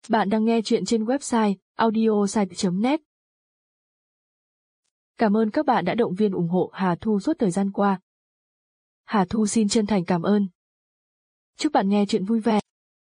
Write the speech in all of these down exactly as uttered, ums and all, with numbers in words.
Bạn đang nghe chuyện trên website audiosite chấm net. Cảm ơn các bạn đã động viên ủng hộ Hà Thu suốt thời gian qua. Hà Thu xin chân thành cảm ơn. Chúc bạn nghe chuyện vui vẻ.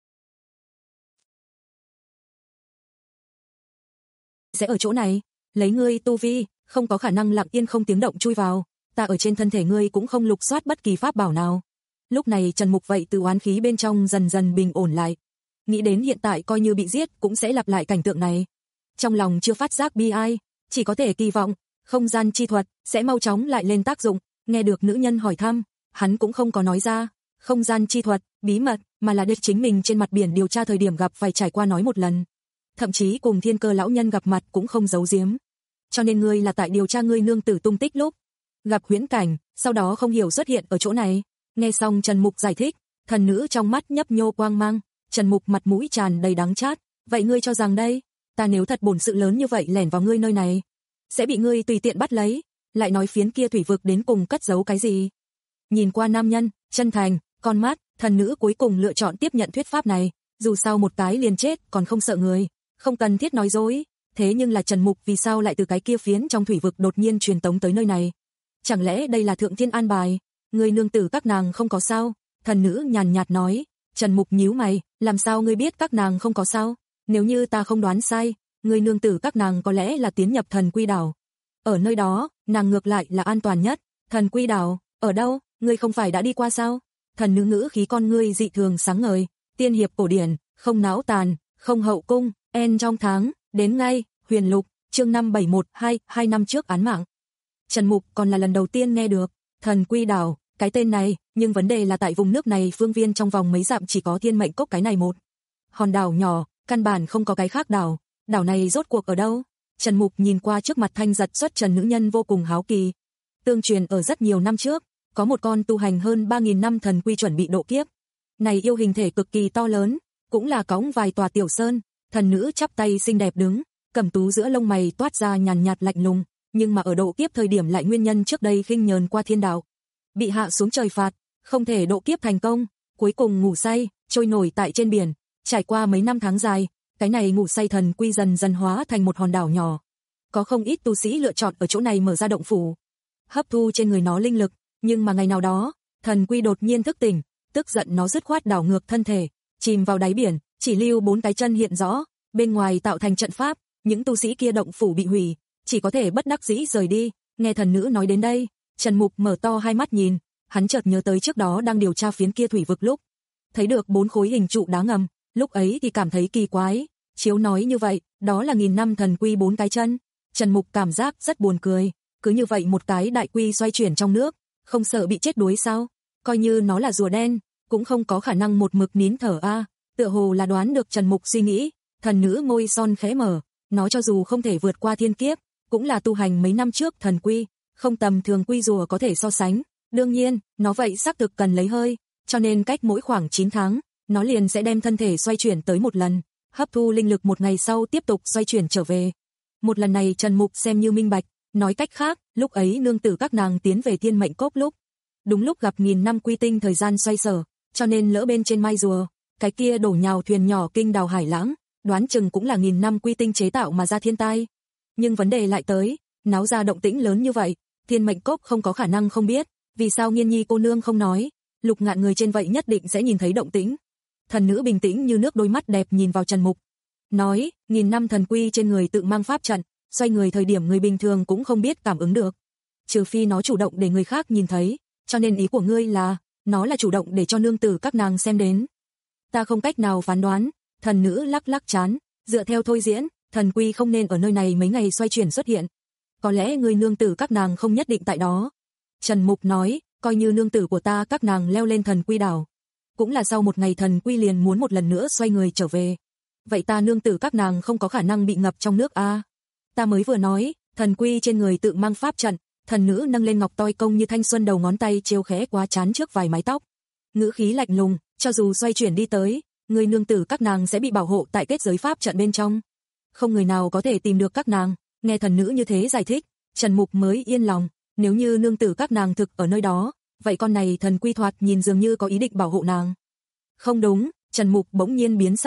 Sẽ ở chỗ này, lấy ngươi tu vi, không có khả năng lặng yên không tiếng động chui vào, ta ở trên thân thể ngươi cũng không lục soát bất kỳ pháp bảo nào. Lúc này Trần Mục vậy từ oán khí bên trong dần dần bình ổn lại. Nghĩ đến hiện tại coi như bị giết cũng sẽ lặp lại cảnh tượng này. Trong lòng chưa phát giác bi ai, chỉ có thể kỳ vọng, không gian chi thuật sẽ mau chóng lại lên tác dụng. Nghe được nữ nhân hỏi thăm, hắn cũng không có nói ra, không gian chi thuật, bí mật, mà là để chính mình trên mặt biển điều tra thời điểm gặp phải trải qua nói một lần. Thậm chí cùng Thiên Cơ lão nhân gặp mặt cũng không giấu giếm. Cho nên ngươi là tại điều tra ngươi nương tử tung tích lúc gặp huyễn cảnh, sau đó không hiểu xuất hiện ở chỗ này. Nghe xong Trần Mục giải thích, thần nữ trong mắt nhấp nhô quang mang. Trần Mục mặt mũi tràn đầy đắng chát, vậy ngươi cho rằng đây, ta nếu thật bổn sự lớn như vậy lẻn vào ngươi nơi này, sẽ bị ngươi tùy tiện bắt lấy, lại nói phiến kia thủy vực đến cùng cất giấu cái gì? Nhìn qua nam nhân, chân thành, con mắt, thần nữ cuối cùng lựa chọn tiếp nhận thuyết pháp này, dù sao một cái liền chết còn không sợ người, không cần thiết nói dối, thế nhưng là Trần Mục vì sao lại từ cái kia phiến trong thủy vực đột nhiên truyền tống tới nơi này? Chẳng lẽ đây là thượng thiên an bài, người nương tử các nàng không có sao? Thần nữ nhàn nhạt nói. Trần Mục nhíu mày, làm sao ngươi biết các nàng không có sao? Nếu như ta không đoán sai, người nương tử các nàng có lẽ là tiến nhập thần quy đảo. Ở nơi đó, nàng ngược lại là an toàn nhất. Thần quy đảo, ở đâu? Ngươi không phải đã đi qua sao? Thần nữ ngữ khí con ngươi dị thường sáng ngời, tiên hiệp cổ điển, không náo tàn, không hậu cung, en trong tháng, đến ngay, huyền lục, chương năm bảy một hai, hai năm trước án mạng. Trần Mục còn là lần đầu tiên nghe được, thần quy đảo. Cái tên này, nhưng vấn đề là tại vùng nước này phương viên trong vòng mấy dặm chỉ có Thiên Mệnh Cốc cái này một hòn đảo nhỏ, căn bản không có cái khác đảo. Đảo này rốt cuộc ở đâu? Trần Mục nhìn qua trước mặt thanh giật xuất trần nữ nhân vô cùng háo kỳ. Tương truyền ở rất nhiều năm trước, có một con tu hành hơn ba nghìn năm thần quy chuẩn bị độ kiếp. Này yêu hình thể cực kỳ to lớn, cũng là cõng vài tòa tiểu sơn. Thần nữ chắp tay xinh đẹp đứng, cẩm tú giữa lông mày toát ra nhàn nhạt lạnh lùng, nhưng mà ở độ kiếp thời điểm lại nguyên nhân trước đây khinh nhờn qua thiên đạo, bị hạ xuống trời phạt, không thể độ kiếp thành công, cuối cùng ngủ say, trôi nổi tại trên biển, trải qua mấy năm tháng dài, cái này ngủ say thần quy dần dần hóa thành một hòn đảo nhỏ. Có không ít tu sĩ lựa chọn ở chỗ này mở ra động phủ, hấp thu trên người nó linh lực, nhưng mà ngày nào đó, thần quy đột nhiên thức tỉnh, tức giận nó dứt khoát đảo ngược thân thể, chìm vào đáy biển, chỉ lưu bốn cái chân hiện rõ, bên ngoài tạo thành trận pháp, những tu sĩ kia động phủ bị hủy, chỉ có thể bất đắc dĩ rời đi. Nghe thần nữ nói đến đây, Trần Mục mở to hai mắt nhìn, hắn chợt nhớ tới trước đó đang điều tra phiến kia thủy vực lúc thấy được bốn khối hình trụ đá ngầm, lúc ấy thì cảm thấy kỳ quái, chiếu nói như vậy, đó là nghìn năm thần quy bốn cái chân. Trần Mục cảm giác rất buồn cười, cứ như vậy một cái đại quy xoay chuyển trong nước, không sợ bị chết đuối sao? Coi như nó là rùa đen, cũng không có khả năng một mực nín thở a. À. Tựa hồ là đoán được Trần Mục suy nghĩ, thần nữ môi son khẽ mở, nó cho dù không thể vượt qua thiên kiếp, cũng là tu hành mấy năm trước thần quy, không tầm thường quy rùa có thể so sánh. Đương nhiên, nó vậy xác thực cần lấy hơi, cho nên cách mỗi khoảng chín tháng, nó liền sẽ đem thân thể xoay chuyển tới một lần, hấp thu linh lực một ngày sau tiếp tục xoay chuyển trở về. Một lần này Trần Mục xem như minh bạch, nói cách khác, lúc ấy nương tử các nàng tiến về Thiên Mệnh Cốc lúc, đúng lúc gặp nghìn năm quy tinh thời gian xoay sở, cho nên lỡ bên trên mai rùa, cái kia đổ nhào thuyền nhỏ kinh đào hải lãng, đoán chừng cũng là nghìn năm quy tinh chế tạo mà ra thiên tai. Nhưng vấn đề lại tới, náo ra động tĩnh lớn như vậy, Thiên Mệnh Cốc không có khả năng không biết, vì sao Nghiên Nhi cô nương không nói, Lục Ngạn người trên vậy nhất định sẽ nhìn thấy động tĩnh. Thần nữ bình tĩnh như nước đôi mắt đẹp nhìn vào Trần Mục, nói, nghìn năm thần quy trên người tự mang pháp trận, xoay người thời điểm người bình thường cũng không biết cảm ứng được, trừ phi nó chủ động để người khác nhìn thấy, cho nên ý của ngươi là, nó là chủ động để cho nương tử các nàng xem đến. Ta không cách nào phán đoán. Thần nữ lắc lắc trán, dựa theo thôi diễn, thần quy không nên ở nơi này mấy ngày xoay chuyển xuất hiện. Có lẽ người nương tử các nàng không nhất định tại đó. Trần Mục nói, coi như nương tử của ta các nàng leo lên thần quy đảo, cũng là sau một ngày thần quy liền muốn một lần nữa xoay người trở về. Vậy ta nương tử các nàng không có khả năng bị ngập trong nước a? À? Ta mới vừa nói, thần quy trên người tự mang pháp trận. Thần nữ nâng lên ngọc toi công như thanh xuân đầu ngón tay trêu khẽ quá chán trước vài mái tóc, ngữ khí lạnh lùng, cho dù xoay chuyển đi tới, người nương tử các nàng sẽ bị bảo hộ tại kết giới pháp trận bên trong, không người nào có thể tìm được các nàng. Nghe thần nữ như thế giải thích, Trần Mục mới yên lòng, nếu như nương tử các nàng thực ở nơi đó, vậy con này thần quy thoạt nhìn dường như có ý định bảo hộ nàng. Không đúng, Trần Mục bỗng nhiên biến sắc,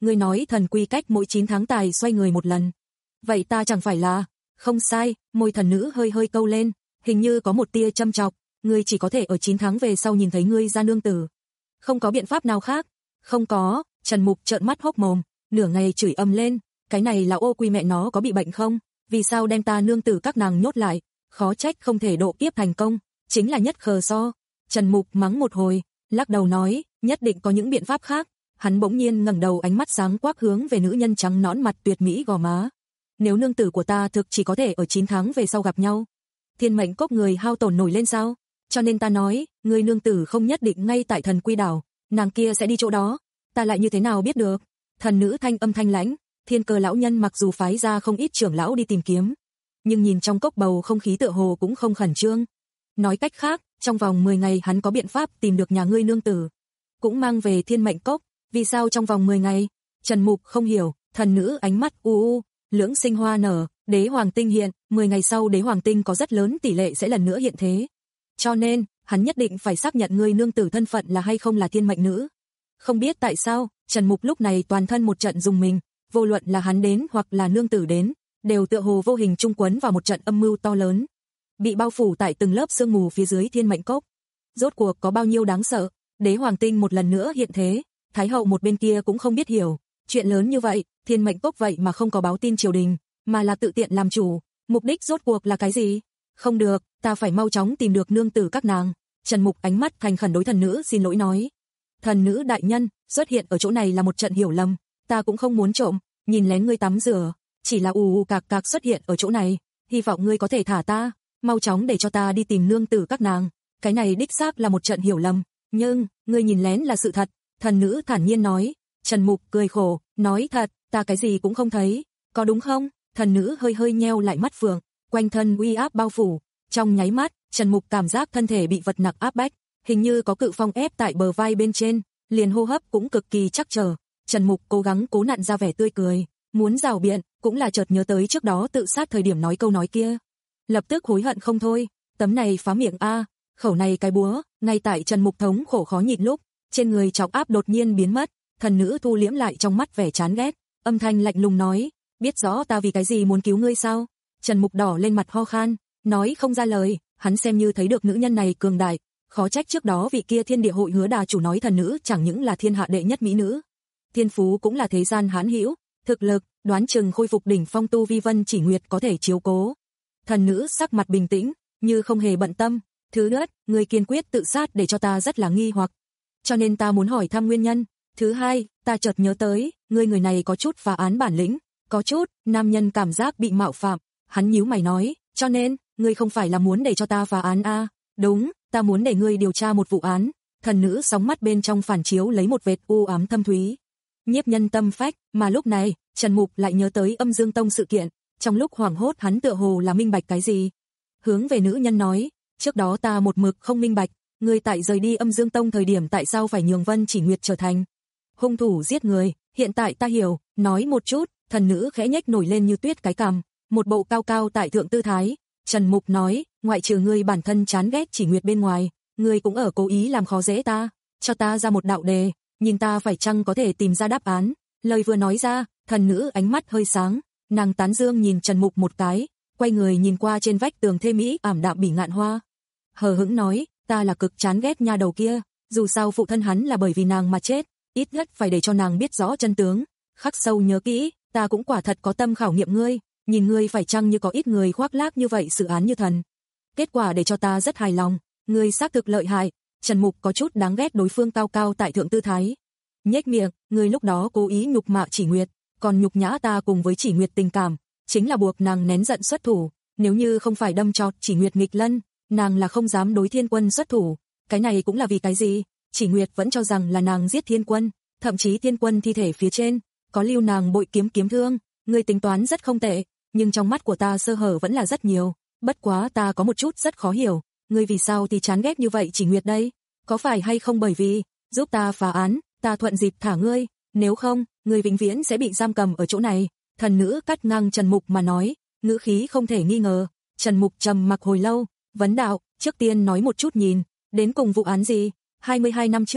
ngươi nói thần quy cách mỗi chín tháng tài xoay người một lần. Vậy ta chẳng phải là... Không sai, môi thần nữ hơi hơi câu lên, hình như có một tia châm chọc, ngươi chỉ có thể ở chín tháng về sau nhìn thấy ngươi ra nương tử. Không có biện pháp nào khác? Không có, Trần Mục trợn mắt hốc mồm, nửa ngày chửi ầm lên, cái này là ô quy mẹ nó có bị bệnh không? Vì sao đem ta nương tử các nàng nhốt lại? Khó trách không thể độ kiếp thành công, chính là nhất khờ so. Trần Mục mắng một hồi, lắc đầu nói, nhất định có những biện pháp khác. Hắn bỗng nhiên ngẩng đầu, ánh mắt sáng quắc hướng về nữ nhân trắng nõn mặt tuyệt mỹ gò má. Nếu nương tử của ta thực chỉ có thể ở chín tháng về sau gặp nhau, thiên mệnh cốc người hao tổn nổi lên sao? Cho nên ta nói, người nương tử không nhất định ngay tại thần quy đảo, nàng kia sẽ đi chỗ đó, ta lại như thế nào biết được? Thần nữ thanh âm thanh lãnh, Thiên Cơ lão nhân mặc dù phái ra không ít trưởng lão đi tìm kiếm, nhưng nhìn trong cốc bầu không khí tựa hồ cũng không khẩn trương. Nói cách khác, trong vòng mười ngày hắn có biện pháp tìm được nhà ngươi nương tử, cũng mang về thiên mệnh cốc. Vì sao trong vòng mười ngày? Trần Mục không hiểu. Thần nữ ánh mắt u u, lưỡng sinh hoa nở, đế hoàng tinh hiện, mười ngày sau đế hoàng tinh có rất lớn tỷ lệ sẽ lần nữa hiện thế. Cho nên, hắn nhất định phải xác nhận ngươi nương tử thân phận là hay không là thiên mệnh nữ. Không biết tại sao, Trần Mục lúc này toàn thân một trận rùng mình, vô luận là hắn đến hoặc là nương tử đến, đều tựa hồ vô hình chung quấn vào một trận âm mưu to lớn, bị bao phủ tại từng lớp sương mù phía dưới thiên mệnh cốc. Rốt cuộc có bao nhiêu đáng sợ? Đế hoàng tinh một lần nữa hiện thế, thái hậu một bên kia cũng không biết hiểu, chuyện lớn như vậy, thiên mệnh cốc vậy mà không có báo tin triều đình, mà là tự tiện làm chủ, mục đích rốt cuộc là cái gì? Không được, ta phải mau chóng tìm được nương tử các nàng. Trần Mục ánh mắt thành khẩn đối thần nữ xin lỗi nói. Thần nữ đại nhân, xuất hiện ở chỗ này là một trận hiểu lầm, ta cũng không muốn trộm, nhìn lén ngươi tắm rửa, chỉ là ù ù cạc cạc xuất hiện ở chỗ này, hy vọng ngươi có thể thả ta, mau chóng để cho ta đi tìm nương tử các nàng. Cái này đích xác là một trận hiểu lầm, nhưng, ngươi nhìn lén là sự thật, thần nữ thản nhiên nói. Trần Mục cười khổ, nói thật, ta cái gì cũng không thấy, có đúng không? Thần nữ hơi hơi nheo lại mắt phượng, quanh thân uy áp bao phủ, trong nháy mắt, Trần Mục cảm giác thân thể bị vật nặng áp bách, hình như có cự phong ép tại bờ vai bên trên, liền hô hấp cũng cực kỳ chắc chờ. Trần Mục cố gắng cố nặn ra vẻ tươi cười, muốn rào biện, cũng là chợt nhớ tới trước đó tự sát thời điểm nói câu nói kia, lập tức hối hận không thôi. Tấm này phá miệng a, khẩu này cái búa, ngay tại Trần Mục thống khổ khó nhịn lúc, trên người trọng áp đột nhiên biến mất, thần nữ thu liễm lại trong mắt vẻ chán ghét, âm thanh lạnh lùng nói, biết rõ ta vì cái gì muốn cứu ngươi sao? Trần Mục đỏ lên mặt ho khan, nói không ra lời, hắn xem như thấy được nữ nhân này cường đại, khó trách trước đó vị kia thiên địa hội hứa đà chủ nói thần nữ chẳng những là thiên hạ đệ nhất mỹ nữ, thiên phú cũng là thế gian hãn hữu, thực lực, đoán chừng khôi phục đỉnh phong tu vi Vân Chỉ Nguyệt có thể chiếu cố. Thần nữ sắc mặt bình tĩnh, như không hề bận tâm, thứ nhất, người kiên quyết tự sát để cho ta rất là nghi hoặc, cho nên ta muốn hỏi thăm nguyên nhân. Thứ hai, ta chợt nhớ tới, ngươi người này có chút phá án bản lĩnh, có chút, nam nhân cảm giác bị mạo phạm, hắn nhíu mày nói, cho nên, ngươi không phải là muốn để cho ta phá án a? À? Đúng, ta muốn để ngươi điều tra một vụ án. Thần nữ sóng mắt bên trong phản chiếu lấy một vệt u ám thâm thúy, nhiếp nhân tâm phách, mà lúc này, Trần Mục lại nhớ tới Âm Dương Tông sự kiện, trong lúc hoảng hốt hắn tựa hồ là minh bạch cái gì. Hướng về nữ nhân nói, trước đó ta một mực không minh bạch, ngươi tại rời đi Âm Dương Tông thời điểm tại sao phải nhường Vân Chỉ Nguyệt trở thành hung thủ giết người, hiện tại ta hiểu, nói một chút. Thần nữ khẽ nhếch nổi lên như tuyết cái cằm, một bộ cao cao tại thượng tư thái. Trần Mục nói, ngoại trừ ngươi bản thân chán ghét Chỉ Nguyệt bên ngoài, ngươi cũng ở cố ý làm khó dễ ta, cho ta ra một đạo đề, nhìn ta phải chăng có thể tìm ra đáp án. Lời vừa nói ra, thần nữ ánh mắt hơi sáng, nàng tán dương nhìn Trần Mục một cái, quay người nhìn qua trên vách tường thê mỹ ảm đạm bỉ ngạn hoa, hờ hững nói, ta là cực chán ghét nha đầu kia, dù sao phụ thân hắn là bởi vì nàng mà chết, ít nhất phải để cho nàng biết rõ chân tướng, khắc sâu nhớ kỹ, ta cũng quả thật có tâm khảo nghiệm ngươi, nhìn ngươi phải chăng như có ít người khoác lác như vậy xử án như thần. Kết quả để cho ta rất hài lòng, ngươi xác thực lợi hại. Trần Mục có chút đáng ghét đối phương cao cao tại thượng tư thái, nhếch miệng, ngươi lúc đó cố ý nhục mạ Chỉ Nguyệt, còn nhục nhã ta cùng với Chỉ Nguyệt tình cảm, chính là buộc nàng nén giận xuất thủ, nếu như không phải đâm chọt Chỉ Nguyệt nghịch lân, nàng là không dám đối Thiên Quân xuất thủ. Cái này cũng là vì cái gì? Chỉ Nguyệt vẫn cho rằng là nàng giết Thiên Quân, thậm chí Thiên Quân thi thể phía trên có lưu nàng bội kiếm kiếm thương. Ngươi tính toán rất không tệ, nhưng trong mắt của ta sơ hở vẫn là rất nhiều, bất quá ta có một chút rất khó hiểu, ngươi vì sao thì chán ghét như vậy Chỉ Nguyệt đây? Có phải hay không bởi vì giúp ta phá án, ta thuận dịp thả ngươi, nếu không, ngươi vĩnh viễn sẽ bị giam cầm ở chỗ này. Thần nữ cắt ngang Trần Mục mà nói, ngữ khí không thể nghi ngờ. Trần Mục trầm mặc hồi lâu, vấn đạo, trước tiên nói một chút nhìn, đến cùng vụ án gì? hai mươi hai năm trước,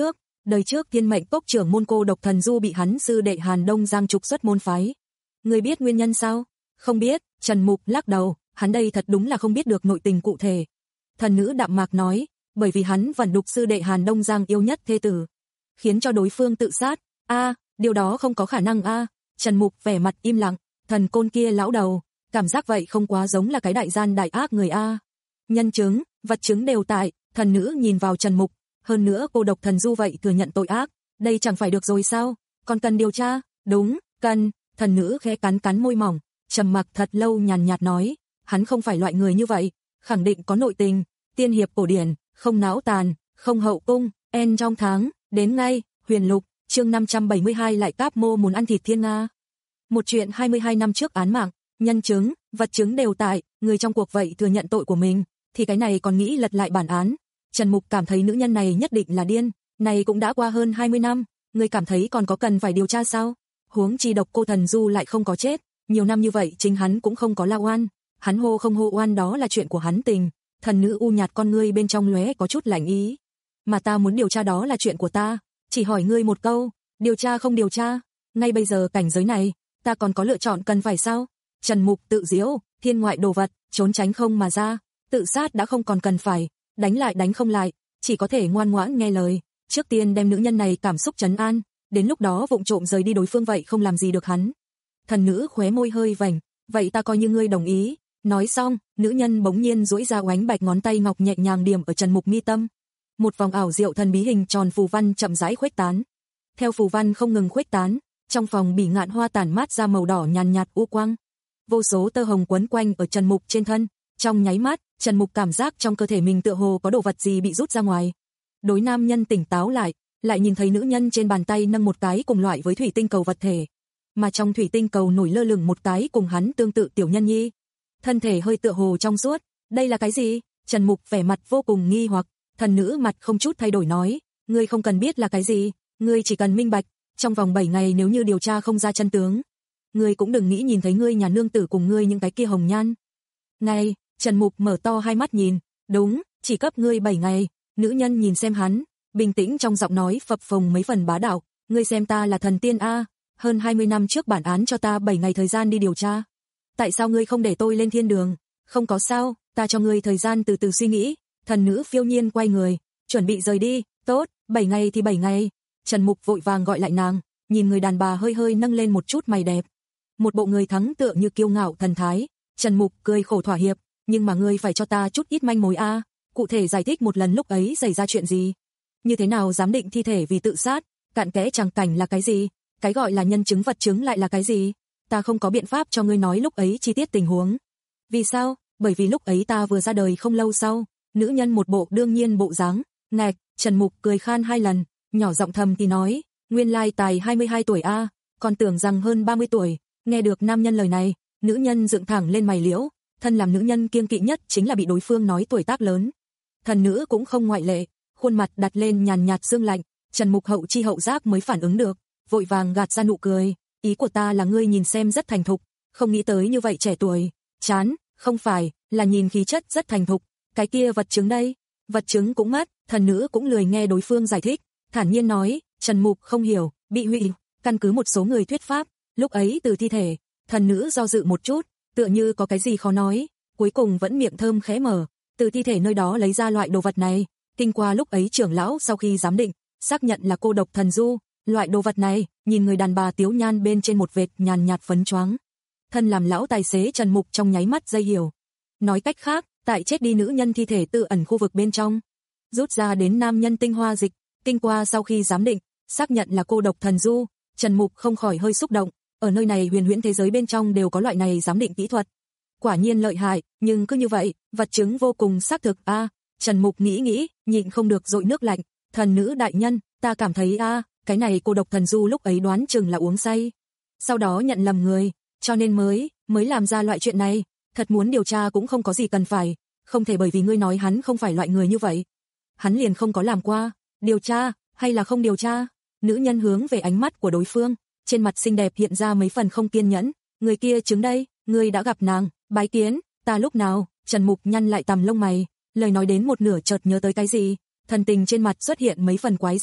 đời trước Thiên Mệnh Cốc trưởng môn cô độc thần du bị hắn sư đệ Hàn Đông Giang trục xuất môn phái. Ngươi biết nguyên nhân sao? Không biết, Trần Mục lắc đầu, hắn đây thật đúng là không biết được nội tình cụ thể. Thần nữ đạm mạc nói, bởi vì hắn vẫn đục sư đệ Hàn Đông Giang yêu nhất thê tử, khiến cho đối phương tự sát. A, điều đó không có khả năng a. Trần Mục vẻ mặt im lặng, thần côn kia lão đầu, cảm giác vậy không quá giống là cái đại gian đại ác người a. Nhân chứng, vật chứng đều tại, thần nữ nhìn vào Trần Mục, hơn nữa cô độc thần du vậy thừa nhận tội ác, đây chẳng phải được rồi sao? Còn cần điều tra? Đúng, cần. Thần nữ khẽ cắn cắn môi mỏng, trầm mặc thật lâu nhàn nhạt nói, hắn không phải loại người như vậy, khẳng định có nội tình, tiên hiệp cổ điển, không não tàn, không hậu cung, en trong tháng, đến ngay, Huyền Lục, chương năm trăm bảy mươi hai lại Cáp Mô muốn ăn thịt Thiên Nga. Một chuyện hai mươi hai năm trước án mạng, nhân chứng, vật chứng đều tại, người trong cuộc vậy thừa nhận tội của mình, thì cái này còn nghĩ lật lại bản án. Trần Mục cảm thấy nữ nhân này nhất định là điên, này cũng đã qua hơn hai mươi năm, người cảm thấy còn có cần phải điều tra sao? Huống chi độc cô thần du lại không có chết, nhiều năm như vậy chính hắn cũng không có la oan, hắn hô không hô oan đó là chuyện của hắn tình. Thần nữ u nhạt con ngươi bên trong lóe có chút lạnh ý. Mà ta muốn điều tra đó là chuyện của ta, chỉ hỏi ngươi một câu, điều tra không điều tra, ngay bây giờ cảnh giới này, ta còn có lựa chọn cần phải sao? Trần Mục tự giễu, thiên ngoại đồ vật, trốn tránh không mà ra, tự sát đã không còn cần phải, đánh lại đánh không lại, chỉ có thể ngoan ngoãn nghe lời, trước tiên đem nữ nhân này cảm xúc trấn an, đến lúc đó vụng trộm rời đi đối phương vậy không làm gì được hắn. Thần nữ khóe môi hơi vành, vậy ta coi như ngươi đồng ý. Nói xong, nữ nhân bỗng nhiên duỗi ra oánh bạch ngón tay ngọc nhẹ nhàng điểm ở Trần Mục mi tâm. Một vòng ảo diệu thần bí hình tròn phù văn chậm rãi khuếch tán. Theo phù văn không ngừng khuếch tán, trong phòng bỉ ngạn hoa tản mát ra màu đỏ nhàn nhạt u quang. Vô số tơ hồng quấn quanh ở Trần Mục trên thân, trong nháy mắt, Trần Mục cảm giác trong cơ thể mình tựa hồ có đồ vật gì bị rút ra ngoài. Đối nam nhân tỉnh táo lại, lại nhìn thấy nữ nhân trên bàn tay nâng một cái cùng loại với thủy tinh cầu vật thể, mà trong thủy tinh cầu nổi lơ lửng một cái cùng hắn tương tự tiểu nhân nhi. Thân thể hơi tựa hồ trong suốt, đây là cái gì? Trần Mục vẻ mặt vô cùng nghi hoặc, thần nữ mặt không chút thay đổi nói, ngươi không cần biết là cái gì, ngươi chỉ cần minh bạch, trong vòng bảy ngày nếu như điều tra không ra chân tướng, ngươi cũng đừng nghĩ nhìn thấy ngươi nhà nương tử cùng ngươi những cái kia hồng nhan. Này, Trần Mục mở to hai mắt nhìn, đúng, chỉ cấp ngươi bảy ngày. Nữ nhân nhìn xem hắn, bình tĩnh trong giọng nói phập phồng mấy phần bá đạo, ngươi xem ta là thần tiên a, hơn hai mươi năm trước bản án cho ta bảy ngày thời gian đi điều tra. Tại sao ngươi không để tôi lên thiên đường? Không có sao, ta cho ngươi thời gian từ từ suy nghĩ. Thần nữ phiêu nhiên quay người, chuẩn bị rời đi. Tốt, bảy ngày thì bảy ngày. Trần Mục vội vàng gọi lại nàng, nhìn người đàn bà hơi hơi nâng lên một chút mày đẹp, một bộ người thắng tựa như kiêu ngạo thần thái. Trần Mục cười khổ thỏa hiệp, nhưng mà ngươi phải cho ta chút ít manh mối a, cụ thể giải thích một lần lúc ấy xảy ra chuyện gì, như thế nào giám định thi thể vì tự sát, cặn kẽ tràng cảnh là cái gì, cái gọi là nhân chứng vật chứng lại là cái gì. Ta không có biện pháp cho ngươi nói lúc ấy chi tiết tình huống. Vì sao? Bởi vì lúc ấy ta vừa ra đời không lâu sau. Nữ nhân một bộ đương nhiên bộ dáng. Ngạch, Trần Mục cười khan hai lần, nhỏ giọng thầm thì nói, nguyên lai tài hai mươi hai tuổi a, còn tưởng rằng hơn ba mươi tuổi. Nghe được nam nhân lời này, nữ nhân dựng thẳng lên mày liễu, thân làm nữ nhân kiêng kỵ nhất chính là bị đối phương nói tuổi tác lớn. Thần nữ cũng không ngoại lệ, khuôn mặt đặt lên nhàn nhạt sương lạnh, Trần Mục hậu chi hậu giác mới phản ứng được, vội vàng gạt ra nụ cười, ý của ta là ngươi nhìn xem rất thành thục, không nghĩ tới như vậy trẻ tuổi. Chán, không phải, là nhìn khí chất rất thành thục, cái kia vật chứng đây, vật chứng cũng mất. Thần nữ cũng lười nghe đối phương giải thích, thản nhiên nói, Trần Mục không hiểu, bị hủy, căn cứ một số người thuyết pháp, lúc ấy từ thi thể. Thần nữ do dự một chút, tựa như có cái gì khó nói, cuối cùng vẫn miệng thơm khẽ mở, từ thi thể nơi đó lấy ra loại đồ vật này, kinh qua lúc ấy trưởng lão sau khi giám định, xác nhận là cô độc thần du. Loại đồ vật này, nhìn người đàn bà tiếu nhan bên trên một vệt nhàn nhạt phấn choáng. Thân làm lão tài xế Trần Mục trong nháy mắt dây hiểu. Nói cách khác, tại chết đi nữ nhân thi thể tự ẩn khu vực bên trong, rút ra đến nam nhân tinh hoa dịch, kinh qua sau khi giám định, xác nhận là cô độc thần du. Trần Mục không khỏi hơi xúc động, ở nơi này huyền huyễn thế giới bên trong đều có loại này giám định kỹ thuật. Quả nhiên lợi hại, nhưng cứ như vậy, vật chứng vô cùng xác thực a. À, Trần Mục nghĩ nghĩ, nhịn không được dội nước lạnh, thần nữ đại nhân, ta cảm thấy a, à, cái này cô độc thần du lúc ấy đoán chừng là uống say, sau đó nhận lầm người, cho nên mới, mới làm ra loại chuyện này. Thật muốn điều tra cũng không có gì cần phải, không thể bởi vì ngươi nói hắn không phải loại người như vậy, hắn liền không có làm qua. Điều tra, hay là không điều tra? Nữ nhân hướng về ánh mắt của đối phương, trên mặt xinh đẹp hiện ra mấy phần không kiên nhẫn. Người kia chứng đây, ngươi đã gặp nàng? Bái kiến, ta lúc nào? Trần Mục nhăn lại tằm lông mày, lời nói đến một nửa chợt nhớ tới cái gì, thần tình trên mặt xuất hiện mấy phần quái dị,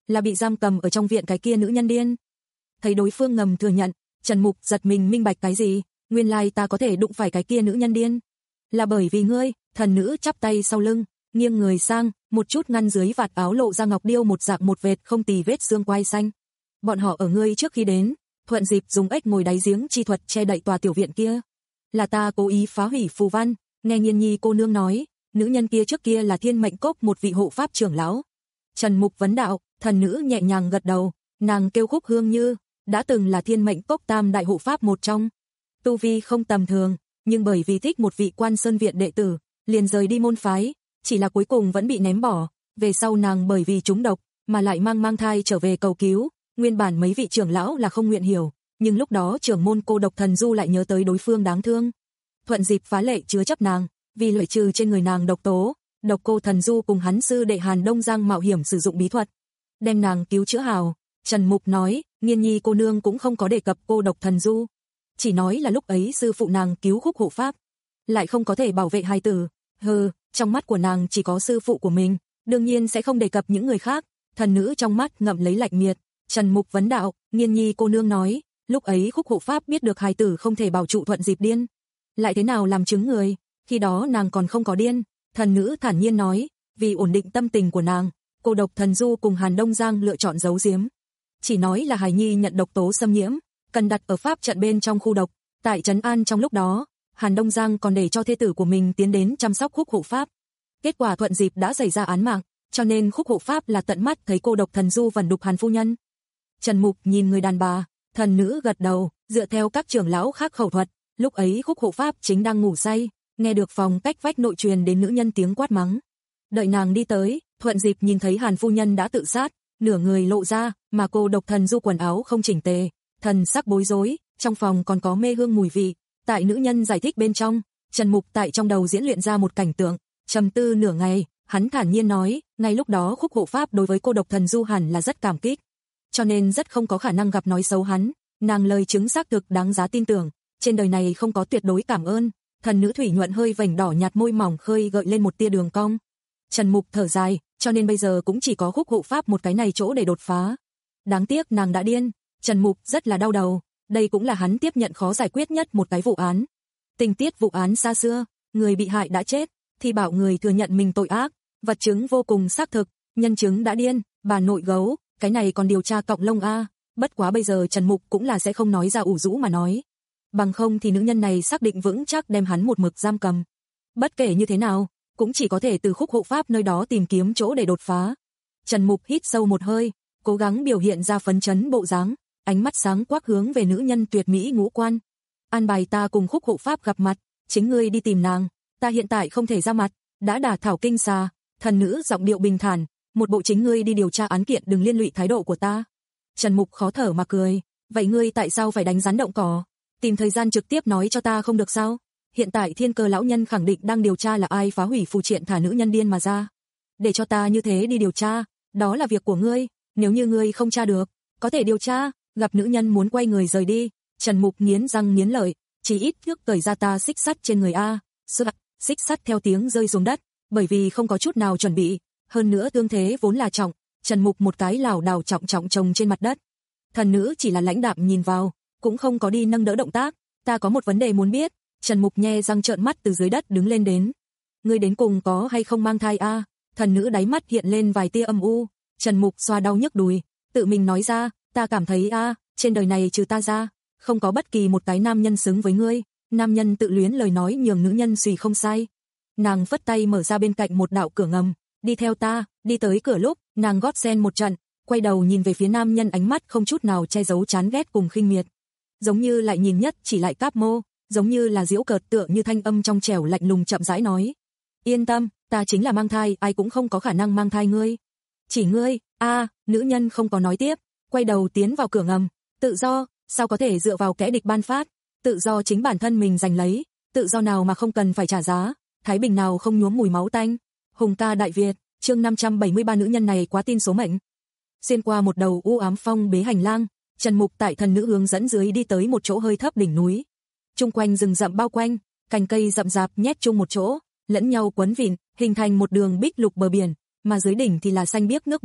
là bị giam cầm ở trong viện cái kia nữ nhân điên. Thấy đối phương ngầm thừa nhận, Trần Mục giật mình minh bạch cái gì, nguyên lai ta có thể đụng phải cái kia nữ nhân điên. Là bởi vì ngươi, thần nữ chắp tay sau lưng, nghiêng người sang, một chút ngăn dưới vạt áo lộ ra ngọc điêu một dạng một vệt không tì vết xương quai xanh. Bọn họ ở ngươi trước khi đến, thuận dịp dùng ếch ngồi đáy giếng chi thuật che đậy tòa tiểu viện kia. Là ta cố ý phá hủy phù văn, nghe Nghiên Nhi cô nương nói, nữ nhân kia trước kia là Thiên Mệnh Cốc một vị hộ pháp trưởng lão. Trần Mục vấn đạo, thần nữ nhẹ nhàng gật đầu, nàng kêu Khúc Hương Như, đã từng là Thiên Mệnh Cốc tam đại hộ pháp một trong. Tu vi không tầm thường, nhưng bởi vì thích một vị Quan Sơn viện đệ tử, liền rời đi môn phái, chỉ là cuối cùng vẫn bị ném bỏ, về sau nàng bởi vì trúng độc, mà lại mang mang thai trở về cầu cứu, nguyên bản mấy vị trưởng lão là không nguyện hiểu, nhưng lúc đó trưởng môn Cô Độc Thần Du lại nhớ tới đối phương đáng thương. Thuận dịp phá lệ chứa chấp nàng, vì lợi trừ trên người nàng độc tố, Độc Cô Thần Du cùng hắn sư đệ Hàn Đông Giang mạo hiểm sử dụng bí thuật, đem nàng cứu chữa hào. Trần Mục nói, Nghiên Nhi cô nương cũng không có đề cập Cô Độc Thần Du, chỉ nói là lúc ấy sư phụ nàng cứu Khúc hộ pháp, lại không có thể bảo vệ hài tử. Hừ, trong mắt của nàng chỉ có sư phụ của mình, đương nhiên sẽ không đề cập những người khác. Thần nữ trong mắt ngậm lấy lạnh miệt. Trần Mục vấn đạo, Nghiên Nhi cô nương nói, lúc ấy Khúc hộ pháp biết được hài tử không thể bảo trụ thuận dịp điên, lại thế nào làm chứng người, khi đó nàng còn không có điên. Thần nữ thản nhiên nói, vì ổn định tâm tình của nàng, Cô Độc Thần Du cùng Hàn Đông Giang lựa chọn giấu giếm, chỉ nói là hài nhi nhận độc tố xâm nhiễm, cần đặt ở pháp trận bên trong khu độc, tại trấn an. Trong lúc đó, Hàn Đông Giang còn để cho thê tử của mình tiến đến chăm sóc Khúc hộ pháp. Kết quả thuận dịp đã xảy ra án mạng, cho nên Khúc hộ pháp là tận mắt thấy Cô Độc Thần Du vẩn đục Hàn phu nhân. Trần Mục nhìn người đàn bà, thần nữ gật đầu, dựa theo các trưởng lão khác khẩu thuật, lúc ấy Khúc hộ pháp chính đang ngủ say, nghe được phòng cách vách nội truyền đến nữ nhân tiếng quát mắng. Đợi nàng đi tới, thuận dịp nhìn thấy Hàn phu nhân đã tự sát, nửa người lộ ra, mà Cô Độc Thần Du quần áo không chỉnh tề, thần sắc bối rối, trong phòng còn có mê hương mùi vị. Tại nữ nhân giải thích bên trong, Trần Mục tại trong đầu diễn luyện ra một cảnh tượng, trầm tư nửa ngày, hắn thản nhiên nói, ngay lúc đó Khúc hộ pháp đối với Cô Độc Thần Du hẳn là rất cảm kích, cho nên rất không có khả năng gặp nói xấu hắn, nàng lời chứng xác thực đáng giá tin tưởng, trên đời này không có tuyệt đối cảm ơn. Thần nữ thủy nhuận hơi vành đỏ nhạt môi mỏng khơi gợi lên một tia đường cong. Trần Mục thở dài, cho nên bây giờ cũng chỉ có Khúc hộ pháp một cái này chỗ để đột phá. Đáng tiếc nàng đã điên. Trần Mục rất là đau đầu, đây cũng là hắn tiếp nhận khó giải quyết nhất một cái vụ án. Tình tiết vụ án xa xưa, người bị hại đã chết, thì bảo người thừa nhận mình tội ác, vật chứng vô cùng xác thực, nhân chứng đã điên, bà nội gấu, cái này còn điều tra cọng lông a. Bất quá bây giờ Trần Mục cũng là sẽ không nói ra ủ rũ mà nói, bằng không thì nữ nhân này xác định vững chắc đem hắn một mực giam cầm. Bất kể như thế nào, cũng chỉ có thể từ Khúc hộ pháp nơi đó tìm kiếm chỗ để đột phá. Trần Mục hít sâu một hơi, cố gắng biểu hiện ra phấn chấn bộ dáng, ánh mắt sáng quắc hướng về nữ nhân tuyệt mỹ ngũ quan. An bài ta cùng Khúc hộ pháp gặp mặt, chính ngươi đi tìm nàng, ta hiện tại không thể ra mặt, đã đả thảo kinh xà. Thần nữ giọng điệu bình thản, một bộ chính ngươi đi điều tra án kiện đừng liên lụy thái độ của ta. Trần Mục khó thở mà cười, vậy ngươi tại sao phải đánh rắn động cỏ, tìm thời gian trực tiếp nói cho ta không được sao? Hiện tại Thiên Cơ lão nhân khẳng định đang điều tra là ai phá hủy phù triện thả nữ nhân điên mà ra, để cho ta như thế đi điều tra, đó là việc của ngươi, nếu như ngươi không tra được, có thể điều tra. Gặp nữ nhân muốn quay người rời đi, Trần Mục nghiến răng nghiến lợi, chỉ ít trước cởi ra ta xích sắt trên người a. Sặc, xích sắt theo tiếng rơi xuống đất, bởi vì không có chút nào chuẩn bị, hơn nữa tương thế vốn là trọng, Trần Mục một cái lảo đảo trọng trọng chồng trên mặt đất. Thần nữ chỉ là lãnh đạm nhìn vào, cũng không có đi nâng đỡ động tác. Ta có một vấn đề muốn biết. Trần Mục nhe răng trợn mắt từ dưới đất đứng lên đến. Ngươi đến cùng có hay không mang thai a? Thần nữ đáy mắt hiện lên vài tia âm u. Trần Mục xoa đau nhức đùi, tự mình nói ra, ta cảm thấy a, trên đời này trừ ta ra, không có bất kỳ một cái nam nhân xứng với ngươi. Nam nhân tự luyến lời nói nhường nữ nhân suy không sai. Nàng phất tay mở ra bên cạnh một đạo cửa ngầm, đi theo ta. Đi tới cửa lúc, nàng gót sen một trận, quay đầu nhìn về phía nam nhân, ánh mắt không chút nào che giấu chán ghét cùng khinh miệt, giống như lại nhìn nhất chỉ lại cáp mô, giống như là giễu cợt, tựa như thanh âm trong trẻo lạnh lùng chậm rãi nói, yên tâm, ta chính là mang thai, ai cũng không có khả năng mang thai ngươi, chỉ ngươi. A, nữ nhân không có nói tiếp, quay đầu tiến vào cửa ngầm. Tự do, sao có thể dựa vào kẻ địch ban phát, tự do chính bản thân mình giành lấy, tự do nào mà không cần phải trả giá, thái bình nào không nhuốm mùi máu tanh. Hùng ca Đại Việt, chương năm trăm bảy mươi ba, nữ nhân này quá tin số mệnh. Xuyên qua một đầu u ám phong bế hành lang, Trần Mục tại thần nữ hướng dẫn dưới đi tới một chỗ hơi thấp đỉnh núi. Chung quanh rừng rậm bao quanh, cành cây rậm rạp nhét chung một chỗ, lẫn nhau quấn vịn, hình thành một đường bích lục bờ biển, mà dưới đỉnh thì là xanh biếc nước biển,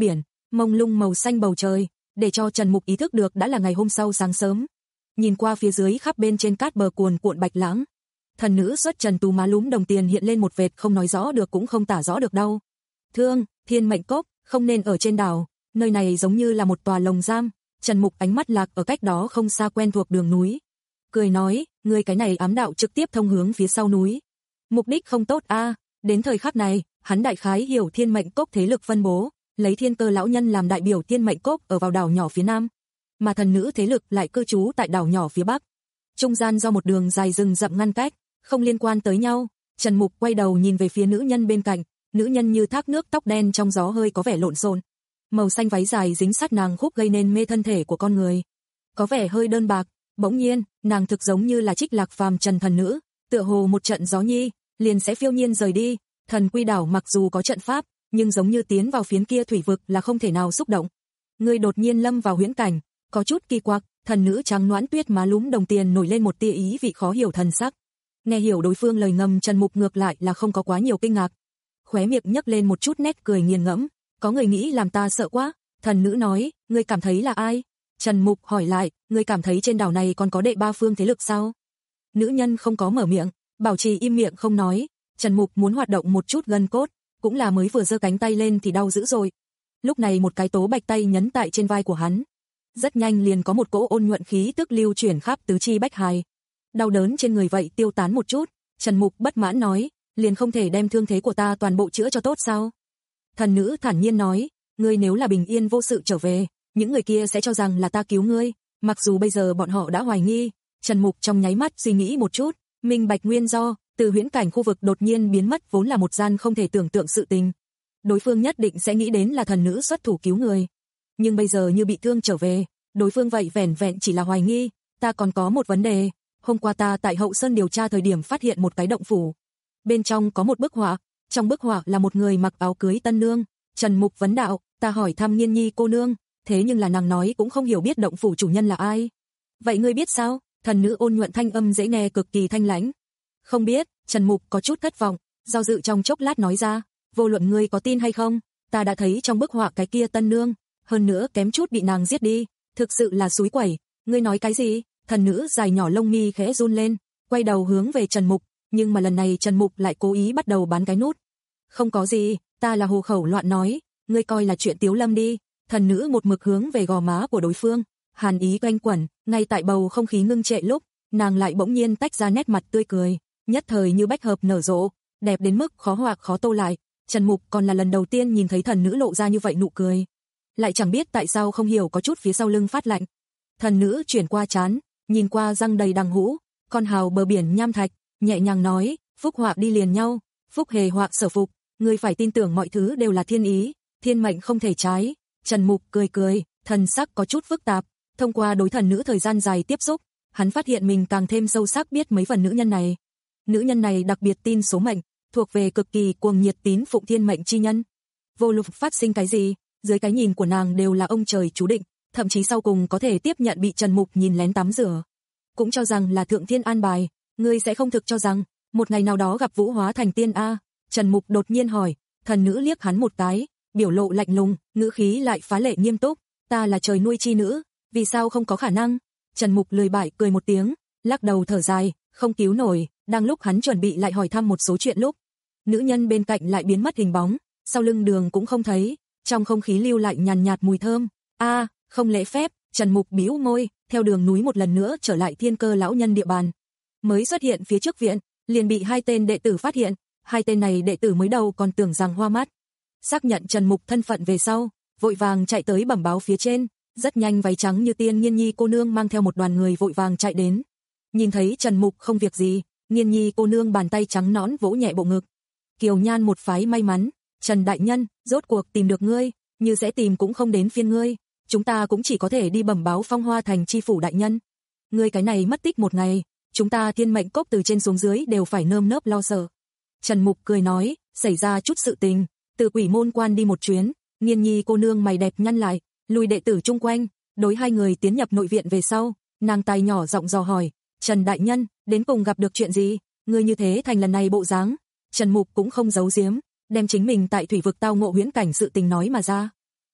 mông lung màu xanh bầu trời, để cho Trần Mục ý thức được đã là ngày hôm sau sáng sớm. Nhìn qua phía dưới khắp bên trên cát bờ cuồn cuộn bạch lãng. Thần nữ xuất trần tú má lúm đồng tiền hiện lên một vệt không nói rõ được cũng không tả rõ được đâu. Thương, Thiên Mệnh Cốc, không nên ở trên đảo, nơi này giống như là một tòa lồng giam. Trần Mục ánh mắt lạc ở cách đó không xa quen thuộc đường núi. Cười nói, ngươi cái này ám đạo trực tiếp thông hướng phía sau núi. Mục đích không tốt a. À. Đến thời khắc này, hắn đại khái hiểu Thiên Mệnh Cốc thế lực phân bố, lấy Thiên Cơ lão nhân làm đại biểu Thiên Mệnh Cốc ở vào đảo nhỏ phía nam, mà thần nữ thế lực lại cư trú tại đảo nhỏ phía bắc. Trung gian do một đường dài rừng rậm ngăn cách, không liên quan tới nhau. Trần Mục quay đầu nhìn về phía nữ nhân bên cạnh, nữ nhân như thác nước tóc đen trong gió hơi có vẻ lộn xộn. Màu xanh váy dài dính sát nàng khúc gây nên mê thân thể của con người. Có vẻ hơi đơn bạc, bỗng nhiên, nàng thực giống như là Trích Lạc phàm trần thần nữ, tựa hồ một trận gió nhi, liền sẽ phiêu nhiên rời đi. Thần Quy đảo mặc dù có trận pháp, nhưng giống như tiến vào phiến kia thủy vực là không thể nào xúc động. Người đột nhiên lâm vào huyễn cảnh, có chút kỳ quặc, thần nữ trắng nõn tuyết má lúm đồng tiền nổi lên một tia ý vị khó hiểu thần sắc. Nghe hiểu đối phương lời ngầm, Trần Mục ngược lại là không có quá nhiều kinh ngạc. Khóe miệng nhấc lên một chút nét cười nghiền ngẫm, có người nghĩ làm ta sợ quá. Thần nữ nói, ngươi cảm thấy là ai? Trần Mục hỏi lại, ngươi cảm thấy trên đảo này còn có đệ ba phương thế lực sao? Nữ nhân không có mở miệng, bảo trì im miệng không nói. Trần Mục muốn hoạt động một chút gân cốt, cũng là mới vừa giơ cánh tay lên thì đau dữ rồi. Lúc này một cái tố bạch tay nhấn tại trên vai của hắn. Rất nhanh liền có một cỗ ôn nhuận khí tức lưu chuyển khắp tứ chi bách hài. Đau đớn trên người vậy tiêu tán một chút, Trần Mục bất mãn nói, liền không thể đem thương thế của ta toàn bộ chữa cho tốt sao? Thần nữ thản nhiên nói, ngươi nếu là bình yên vô sự trở về, những người kia sẽ cho rằng là ta cứu ngươi, mặc dù bây giờ bọn họ đã hoài nghi. Trần Mục trong nháy mắt suy nghĩ một chút, minh bạch nguyên do, từ huyễn cảnh khu vực đột nhiên biến mất vốn là một gian không thể tưởng tượng sự tình. Đối phương nhất định sẽ nghĩ đến là thần nữ xuất thủ cứu người. Nhưng bây giờ như bị thương trở về, đối phương vậy vẻn vẹn chỉ là hoài nghi. Ta còn có một vấn đề, hôm qua ta tại Hậu Sơn điều tra thời điểm phát hiện một cái động phủ. Bên trong có một bức họa, trong bức họa là một người mặc áo cưới tân nương. Trần Mục vấn đạo, ta hỏi thăm Nghiên Nhi cô nương, thế nhưng là nàng nói cũng không hiểu biết động phủ chủ nhân là ai. Vậy ngươi biết sao? Thần nữ ôn nhuận thanh âm dễ nghe cực kỳ thanh lãnh. Không biết. Trần Mục có chút thất vọng, do dự trong chốc lát nói ra, vô luận ngươi có tin hay không, ta đã thấy trong bức họa cái kia tân nương, hơn nữa kém chút bị nàng giết đi, thực sự là xúi quẩy. Ngươi nói cái gì? Thần nữ dài nhỏ lông mi khẽ run lên, quay đầu hướng về Trần Mục, nhưng mà lần này Trần Mục lại cố ý bắt đầu bán cái nút. Không có gì, ta là hồ khẩu loạn nói, ngươi coi là chuyện tiếu lâm đi. Thần nữ một mực hướng về gò má của đối phương, hàn ý quanh quẩn, ngay tại bầu không khí ngưng trệ lúc, nàng lại bỗng nhiên tách ra nét mặt tươi cười, nhất thời như bách hợp nở rộ, đẹp đến mức khó hoặc khó tô lại. Trần Mục còn là lần đầu tiên nhìn thấy thần nữ lộ ra như vậy nụ cười, lại chẳng biết tại sao không hiểu có chút phía sau lưng phát lạnh. Thần nữ chuyển qua trán, nhìn qua răng đầy đằng hũ, con hào bờ biển nham thạch, nhẹ nhàng nói, phúc họa đi liền nhau, phúc hề họa sở phục, ngươi phải tin tưởng mọi thứ đều là thiên ý, thiên mệnh không thể trái. Trần Mục cười cười, thần sắc có chút phức tạp, thông qua đối thần nữ thời gian dài tiếp xúc, hắn phát hiện mình càng thêm sâu sắc biết mấy phần nữ nhân này. Nữ nhân này đặc biệt tin số mệnh, thuộc về cực kỳ cuồng nhiệt tín phụng thiên mệnh chi nhân. Vô luận phát sinh cái gì, dưới cái nhìn của nàng đều là ông trời chú định, thậm chí sau cùng có thể tiếp nhận bị Trần Mục nhìn lén tắm rửa, cũng cho rằng là thượng thiên an bài. Ngươi sẽ không thực cho rằng một ngày nào đó gặp Vũ hóa thành tiên a? Trần Mục đột nhiên hỏi. Thần nữ liếc hắn một cái, biểu lộ lạnh lùng, ngữ khí lại phá lệ nghiêm túc, ta là trời nuôi chi nữ, vì sao không có khả năng? Trần Mục lười bại cười một tiếng, lắc đầu thở dài, không cứu nổi. Đang lúc hắn chuẩn bị lại hỏi thăm một số chuyện lúc, nữ nhân bên cạnh lại biến mất hình bóng, sau lưng đường cũng không thấy, trong không khí lưu lại nhàn nhạt mùi thơm. A, không lễ phép. Trần Mục bĩu môi, theo đường núi một lần nữa trở lại Thiên Cơ lão nhân địa bàn. Mới xuất hiện phía trước viện, liền bị hai tên đệ tử phát hiện. Hai tên này đệ tử mới đầu còn tưởng rằng hoa mắt, xác nhận Trần Mục thân phận về sau, vội vàng chạy tới bẩm báo phía trên. Rất nhanh váy trắng như tiên Nghiên Nhi cô nương mang theo một đoàn người vội vàng chạy đến. Nhìn thấy Trần Mục không việc gì, Nghiên Nhi cô nương bàn tay trắng nõn vỗ nhẹ bộ ngực, kiều nhan một phái may mắn, Trần đại nhân, rốt cuộc tìm được ngươi, như sẽ tìm cũng không đến phiên ngươi, chúng ta cũng chỉ có thể đi bẩm báo Phong Hoa thành chi phủ đại nhân. Ngươi cái này mất tích một ngày, chúng ta Thiên Mệnh Cốc từ trên xuống dưới đều phải nơm nớp lo sợ. Trần Mục cười nói, xảy ra chút sự tình, từ Quỷ Môn Quan đi một chuyến. Nghiên Nhi cô nương mày đẹp nhăn lại, lùi đệ tử chung quanh, đối hai người tiến nhập nội viện về sau, nàng tài nhỏ giọng dò hỏi, Trần đại nhân, đến cùng gặp được chuyện gì? Ngươi như thế thành lần này bộ dáng. Trần Mục cũng không giấu giếm, đem chính mình tại thủy vực tao ngộ huyễn cảnh sự tình nói mà ra.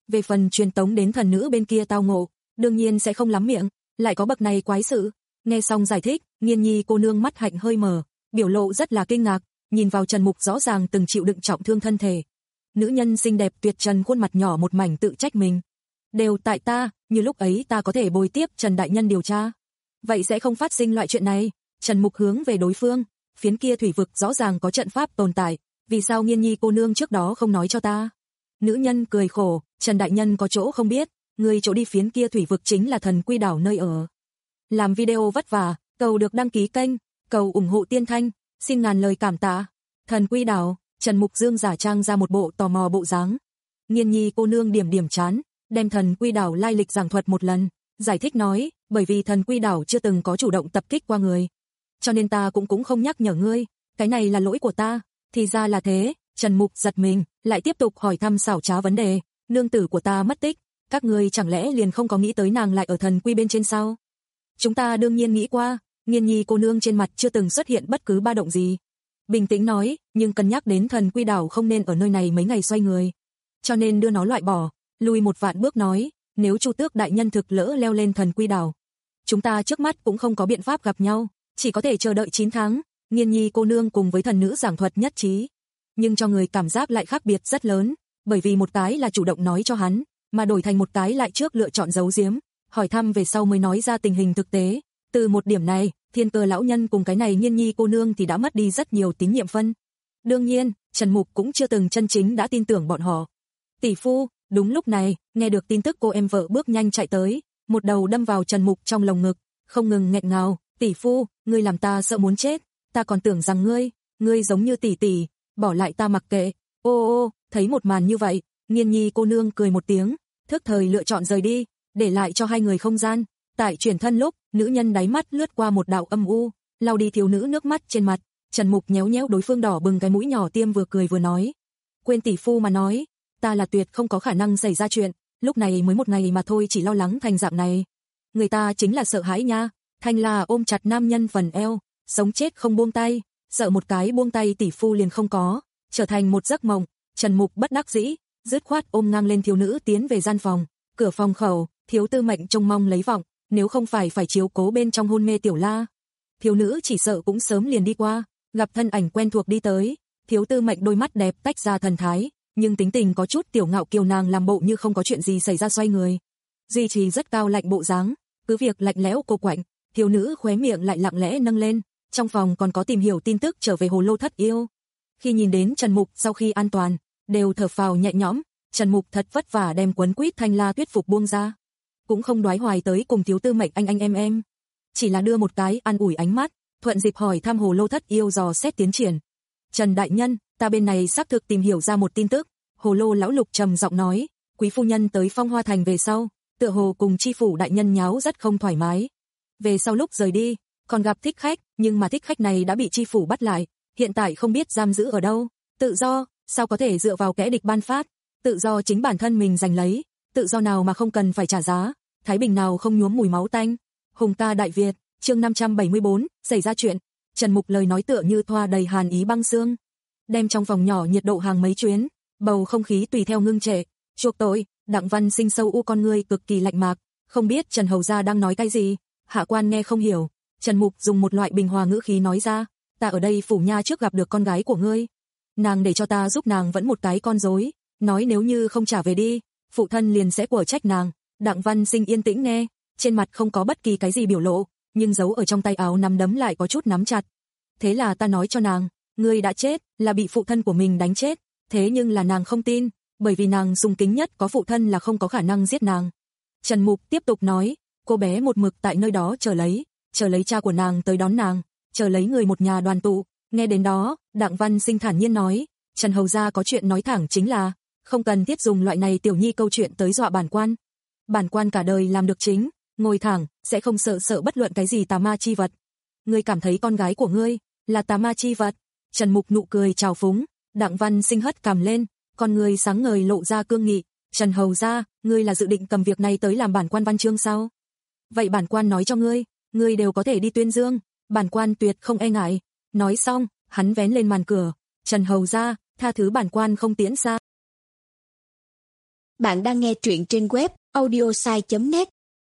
Về phần truyền tống đến thần nữ bên kia tao ngộ, đương nhiên sẽ không lắm miệng, lại có bậc này quái sự. Nghe xong giải thích, Nghiên Nhi cô nương mắt hạnh hơi mở, biểu lộ rất là kinh ngạc, nhìn vào Trần Mục rõ ràng từng chịu đựng trọng thương thân thể. Nữ nhân xinh đẹp tuyệt trần khuôn mặt nhỏ một mảnh tự trách mình. Đều tại ta, như lúc ấy ta có thể bồi tiếp Trần đại nhân điều tra. Vậy sẽ không phát sinh loại chuyện này. Trần Mục hướng về đối phương, phiến kia thủy vực rõ ràng có trận pháp tồn tại, vì sao Nghiên Nhi cô nương trước đó không nói cho ta? Nữ nhân cười khổ, Trần đại nhân có chỗ không biết, người chỗ đi phiến kia thủy vực chính là Thần Quy đảo nơi ở. Làm video vất vả, cầu được đăng ký kênh, cầu ủng hộ Tiên Thanh, xin ngàn lời cảm tạ. Thần Quy đảo, Trần Mục Dương giả trang ra một bộ tò mò bộ dáng. Nghiên Nhi cô nương điểm điểm chán, đem Thần Quy đảo lai lịch giảng thuật một lần, giải thích nói, bởi vì Thần Quy đảo chưa từng có chủ động tập kích qua người, cho nên ta cũng cũng không nhắc nhở ngươi, cái này là lỗi của ta. Thì ra là thế. Trần Mục giật mình, lại tiếp tục hỏi thăm xảo trá vấn đề, nương tử của ta mất tích, các ngươi chẳng lẽ liền không có nghĩ tới nàng lại ở Thần Quy bên trên sao? Chúng ta đương nhiên nghĩ qua. Nghiên Nhi cô nương trên mặt chưa từng xuất hiện bất cứ ba động gì, bình tĩnh nói, nhưng cân nhắc đến Thần Quy đảo không nên ở nơi này mấy ngày xoay người, cho nên đưa nó loại bỏ. Lùi một vạn bước nói, nếu Chu Tước đại nhân thực lỡ leo lên Thần Quy đảo, chúng ta trước mắt cũng không có biện pháp gặp nhau, chỉ có thể chờ đợi chín tháng. Nghiên Nhi cô nương cùng với thần nữ giảng thuật nhất trí, nhưng cho người cảm giác lại khác biệt rất lớn, bởi vì một cái là chủ động nói cho hắn, mà đổi thành một cái lại trước lựa chọn giấu giếm, hỏi thăm về sau mới nói ra tình hình thực tế. Từ một điểm này, Thiên Cơ lão nhân cùng cái này Nghiên Nhi cô nương thì đã mất đi rất nhiều tín nhiệm phân. Đương nhiên, Trần Mục cũng chưa từng chân chính đã tin tưởng bọn họ. Tỷ phu. Đúng lúc này, nghe được tin tức cô em vợ bước nhanh chạy tới, một đầu đâm vào Trần Mục trong lồng ngực, không ngừng nghẹn ngào, tỷ phu, ngươi làm ta sợ muốn chết, ta còn tưởng rằng ngươi, ngươi giống như tỷ tỷ, bỏ lại ta mặc kệ. Ô ô, thấy một màn như vậy, Nghiên Nhi cô nương cười một tiếng, thức thời lựa chọn rời đi, để lại cho hai người không gian. Tại chuyển thân lúc, nữ nhân đáy mắt lướt qua một đạo âm u, lau đi thiếu nữ nước mắt trên mặt. Trần Mục nhéo nhéo đối phương đỏ bừng cái mũi nhỏ tiêm, vừa cười vừa nói, quên tỷ phu mà nói, ta là tuyệt không có khả năng xảy ra chuyện, lúc này mới một ngày mà thôi chỉ lo lắng thành dạng này. Người ta chính là sợ hãi nha. Thanh là ôm chặt nam nhân phần eo, sống chết không buông tay, sợ một cái buông tay tỷ phu liền không có, trở thành một giấc mộng. Trần Mục bất đắc dĩ, dứt khoát ôm ngang lên thiếu nữ tiến về gian phòng. Cửa phòng khẩu, Thiếu Tư Mệnh trông mong lấy vọng, nếu không phải phải chiếu cố bên trong hôn mê Tiểu La, thiếu nữ chỉ sợ cũng sớm liền đi qua. Gặp thân ảnh quen thuộc đi tới, Thiếu Tư Mệnh đôi mắt đẹp tách ra thần thái, nhưng tính tình có chút tiểu ngạo kiều, nàng làm bộ như không có chuyện gì xảy ra xoay người, duy trì rất cao lạnh bộ dáng, cứ việc lạnh lẽo cô quạnh. Thiếu nữ khóe miệng lại lặng lẽ nâng lên, trong phòng còn có tìm hiểu tin tức trở về Hồ Lô Thất Yêu. Khi nhìn đến Trần Mục sau khi an toàn, đều thở phào nhẹ nhõm. Trần Mục thật vất vả đem quấn quýt Thanh La Tuyết phục buông ra, cũng không đoái hoài tới cùng Thiếu Tư Mệnh anh anh em em, chỉ là đưa một cái an ủi ánh mắt, thuận dịp hỏi thăm Hồ Lô Thất Yêu dò xét tiến triển. Trần đại nhân, ta bên này xác thực tìm hiểu ra một tin tức. Hồ Lô lão lục trầm giọng nói, quý phu nhân tới Phong Hoa Thành về sau, tựa hồ cùng chi phủ đại nhân nháo rất không thoải mái. Về sau lúc rời đi, còn gặp thích khách, nhưng mà thích khách này đã bị chi phủ bắt lại, hiện tại không biết giam giữ ở đâu. Tự do, sao có thể dựa vào kẻ địch ban phát, tự do chính bản thân mình giành lấy, tự do nào mà không cần phải trả giá, thái bình nào không nhuốm mùi máu tanh. Hùng ca Đại Việt, chương năm trăm bảy mươi bốn, xảy ra chuyện. Trần Mục lời nói tựa như thoa đầy hàn ý băng xương, đem trong phòng nhỏ nhiệt độ hàng mấy chuyến, bầu không khí tùy theo ngưng trệ. Chuộc tội. Đặng Văn Sinh sâu u con ngươi cực kỳ lạnh mạc, không biết Trần hầu gia đang nói cái gì. Hạ quan nghe không hiểu. Trần Mục dùng một loại bình hòa ngữ khí nói ra, ta ở đây phủ nha trước gặp được con gái của ngươi, nàng để cho ta giúp nàng vẫn một cái con rối, nói nếu như không trả về đi, phụ thân liền sẽ quở trách nàng. Đặng Văn Sinh yên tĩnh nghe, trên mặt không có bất kỳ cái gì biểu lộ, nhưng giấu ở trong tay áo nắm đấm lại có chút nắm chặt. Thế là ta nói cho nàng, ngươi đã chết, là bị phụ thân của mình đánh chết, thế nhưng là nàng không tin, bởi vì nàng sùng kính nhất có phụ thân là không có khả năng giết nàng. Trần Mục tiếp tục nói, cô bé một mực tại nơi đó chờ lấy, chờ lấy cha của nàng tới đón nàng, chờ lấy người một nhà đoàn tụ. Nghe đến đó, Đặng Văn Sinh thản nhiên nói, Trần hầu gia có chuyện nói thẳng chính là, không cần thiết dùng loại này tiểu nhi câu chuyện tới dọa bản quan. Bản quan cả đời làm được chính, ngồi thẳng, sẽ không sợ sợ bất luận cái gì tà ma chi vật. Ngươi cảm thấy con gái của ngươi là tà ma chi vật? Trần Mục nụ cười trào phúng. Đặng Văn Sinh hất cằm lên, con người sáng ngời lộ ra cương nghị. Trần hầu gia, ngươi là dự định cầm việc này tới làm bản quan văn chương sao? Vậy bản quan nói cho ngươi, ngươi đều có thể đi tuyên dương, bản quan tuyệt không e ngại. Nói xong, hắn vén lên màn cửa, Trần hầu gia, tha thứ bản quan không tiễn xa. Bạn đang nghe truyện trên web audiosai chấm net.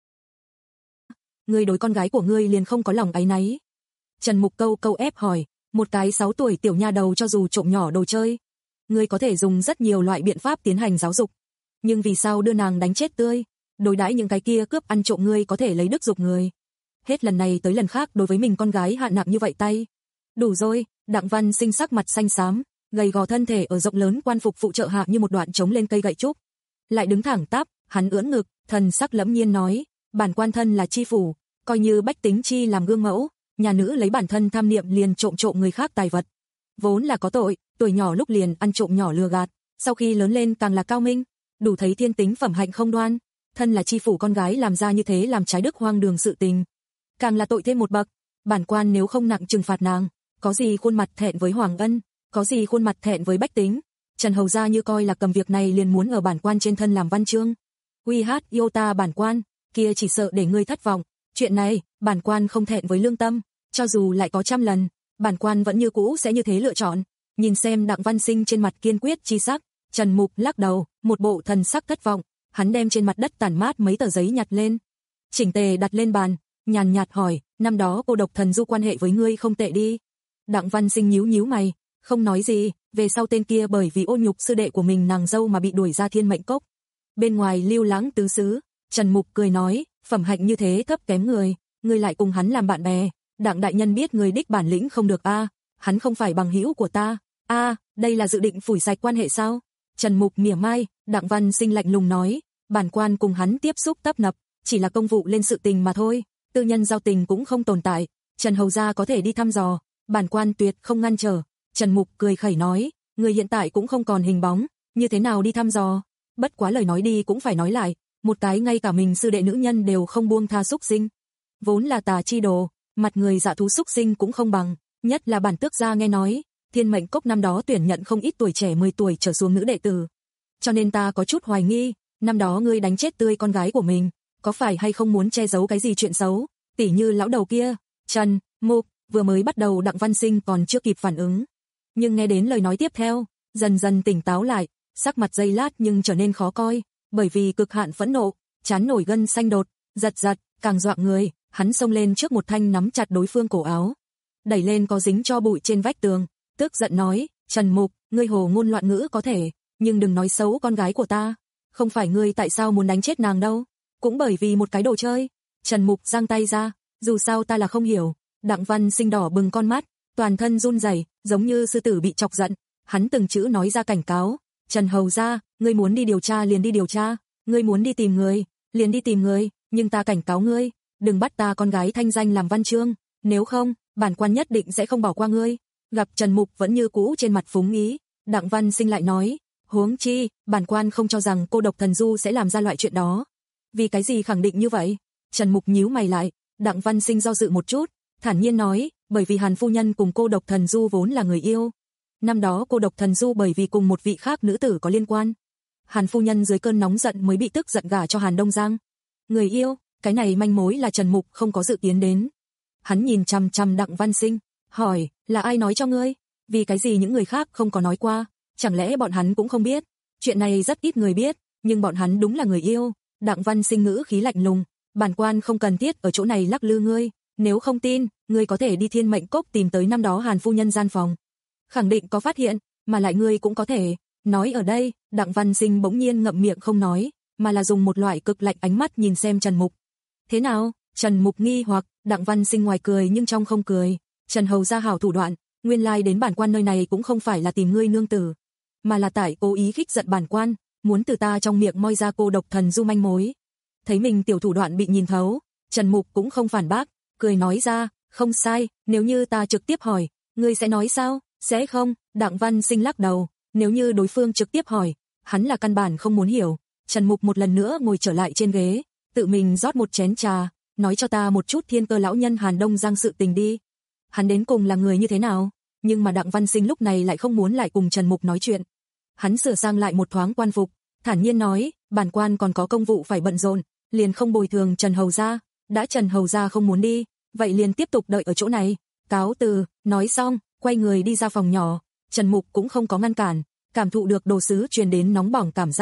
Ngươi đối con gái của ngươi liền không có lòng áy náy. Trần Mục câu câu ép hỏi, một cái sáu tuổi tiểu nha đầu cho dù trộm nhỏ đồ chơi, ngươi có thể dùng rất nhiều loại biện pháp tiến hành giáo dục. Nhưng vì sao đưa nàng đánh chết tươi, đối đãi những cái kia cướp ăn trộm ngươi có thể lấy đức dục người. Hết lần này tới lần khác đối với mình con gái hạ nặng như vậy tay. Đủ rồi, Đặng Văn Sinh sắc mặt xanh xám, gầy gò thân thể ở rộng lớn quan phục phụ trợ hạ như một đoạn trống lên cây gậy trúc. Lại đứng thẳng tắp, hắn ưỡn ngực, thần sắc lẫm nhiên nói, bản quan thân là chi phủ, coi như bách tính chi làm gương mẫu, nhà nữ lấy bản thân tham niệm liền trộm trộm người khác tài vật. Vốn là có tội, tuổi nhỏ lúc liền ăn trộm nhỏ lừa gạt, sau khi lớn lên càng là cao minh, đủ thấy thiên tính phẩm hạnh không đoan, thân là chi phủ con gái làm ra như thế làm trái đức hoang đường sự tình. Càng là tội thêm một bậc, bản quan nếu không nặng trừng phạt nàng, có gì khuôn mặt thẹn với Hoàng Ân, có gì khuôn mặt thẹn với bách tính. Trần hầu gia như coi là cầm việc này liền muốn ở bản quan trên thân làm văn chương. Uy hát yêu ta bản quan, kia chỉ sợ để ngươi thất vọng, chuyện này, bản quan không thẹn với lương tâm, cho dù lại có trăm lần, bản quan vẫn như cũ sẽ như thế lựa chọn. Nhìn xem Đặng Văn Sinh trên mặt kiên quyết chi sắc, Trần Mục lắc đầu, một bộ thần sắc thất vọng, hắn đem trên mặt đất tản mát mấy tờ giấy nhặt lên, chỉnh tề đặt lên bàn, nhàn nhạt hỏi, năm đó cô độc thần du quan hệ với ngươi không tệ đi. Đặng Văn Sinh nhíu nhíu mày, không nói gì, về sau tên kia bởi vì ô nhục sư đệ của mình nàng dâu mà bị đuổi ra Thiên Mệnh Cốc. Bên ngoài lưu lãng tứ xứ, Trần Mục cười nói, phẩm hạnh như thế thấp kém người, ngươi lại cùng hắn làm bạn bè, Đặng đại nhân biết người đích bản lĩnh không được a, hắn không phải bằng hữu của ta. A, đây là dự định phủi sạch quan hệ sao? Trần Mục mỉa mai, Đặng Văn Sinh lạnh lùng nói, bản quan cùng hắn tiếp xúc tấp nập, chỉ là công vụ lên sự tình mà thôi, tư nhân giao tình cũng không tồn tại, Trần hầu gia có thể đi thăm dò, bản quan tuyệt không ngăn trở. Trần Mục cười khẩy nói, người hiện tại cũng không còn hình bóng, như thế nào đi thăm dò? Bất quá lời nói đi cũng phải nói lại, một cái ngay cả mình sư đệ nữ nhân đều không buông tha xúc sinh, vốn là tà chi đồ, mặt người dạ thú xúc sinh cũng không bằng, nhất là bản tước gia nghe nói, Thiên Mệnh Cốc năm đó tuyển nhận không ít tuổi trẻ mười tuổi trở xuống nữ đệ tử. Cho nên ta có chút hoài nghi, năm đó ngươi đánh chết tươi con gái của mình, có phải hay không muốn che giấu cái gì chuyện xấu, tỉ như lão đầu kia. Trần Mục vừa mới bắt đầu Đặng Văn Sinh còn chưa kịp phản ứng, nhưng nghe đến lời nói tiếp theo, dần dần tỉnh táo lại, sắc mặt giây lát nhưng trở nên khó coi, bởi vì cực hạn phẫn nộ, trán nổi gân xanh đột, giật giật, càng dọa người, hắn xông lên trước một thanh nắm chặt đối phương cổ áo, đẩy lên có dính cho bụi trên vách tường, tức giận nói, Trần Mục, ngươi hồ ngôn loạn ngữ có thể, nhưng đừng nói xấu con gái của ta, không phải ngươi tại sao muốn đánh chết nàng đâu, cũng bởi vì một cái đồ chơi. Trần Mục giang tay ra, dù sao ta là không hiểu. Đặng Văn Sinh đỏ bừng con mắt, toàn thân run rẩy, giống như sư tử bị chọc giận, hắn từng chữ nói ra cảnh cáo, Trần hầu gia, ngươi muốn đi điều tra liền đi điều tra, ngươi muốn đi tìm người, liền đi tìm người, nhưng ta cảnh cáo ngươi, đừng bắt ta con gái thanh danh làm văn chương, nếu không, bản quan nhất định sẽ không bỏ qua ngươi. Gặp Trần Mục vẫn như cũ trên mặt phúng ý, Đặng Văn Sinh lại nói, huống chi, bản quan không cho rằng cô độc thần du sẽ làm ra loại chuyện đó. Vì cái gì khẳng định như vậy? Trần Mục nhíu mày lại, Đặng Văn Sinh do dự một chút, thản nhiên nói, bởi vì Hàn phu nhân cùng cô độc thần du vốn là người yêu. Năm đó cô độc thần du bởi vì cùng một vị khác nữ tử có liên quan, Hàn phu nhân dưới cơn nóng giận mới bị tức giận gả cho Hàn Đông Giang. Người yêu, cái này manh mối là Trần Mục không có dự kiến đến. Hắn nhìn chằm chằm Đặng Văn Sinh, hỏi, là ai nói cho ngươi? Vì cái gì những người khác không có nói qua? Chẳng lẽ bọn hắn cũng không biết? Chuyện này rất ít người biết, nhưng bọn hắn đúng là người yêu. Đặng Văn Sinh ngữ khí lạnh lùng, bản quan không cần thiết ở chỗ này lắc lư ngươi, nếu không tin, ngươi có thể đi Thiên Mệnh Cốc tìm tới năm đó Hàn phu nhân gian phòng, khẳng định có phát hiện, mà lại ngươi cũng có thể. Nói ở đây, Đặng Văn Sinh bỗng nhiên ngậm miệng không nói, mà là dùng một loại cực lạnh ánh mắt nhìn xem Trần Mục. Thế nào? Trần Mục nghi hoặc, Đặng Văn Sinh ngoài cười nhưng trong không cười. Trần hầu gia hảo thủ đoạn, nguyên lai đến bản quan nơi này cũng không phải là tìm ngươi nương tử, mà là tại cố ý khích giận bản quan, muốn từ ta trong miệng moi ra cô độc thần du manh mối. Thấy mình tiểu thủ đoạn bị nhìn thấu, Trần Mục cũng không phản bác, cười nói ra, không sai, nếu như ta trực tiếp hỏi, ngươi sẽ nói sao? Sẽ không. Đặng Văn Sinh lắc đầu, nếu như đối phương trực tiếp hỏi, hắn là căn bản không muốn hiểu. Trần Mục một lần nữa ngồi trở lại trên ghế, tự mình rót một chén trà, nói cho ta một chút Thiên Cơ lão nhân Hàn Đông Giang sự tình đi. Hắn đến cùng là người như thế nào? Nhưng mà Đặng Văn Sinh lúc này lại không muốn lại cùng Trần Mục nói chuyện. Hắn sửa sang lại một thoáng quan phục, thản nhiên nói, bản quan còn có công vụ phải bận rộn, liền không bồi thường Trần hầu gia. Đã Trần hầu gia không muốn đi, vậy liền tiếp tục đợi ở chỗ này. Cáo từ. Nói xong, quay người đi ra phòng nhỏ. Trần Mục cũng không có ngăn cản, cảm thụ được đồ sứ truyền đến nóng bỏng cảm giác,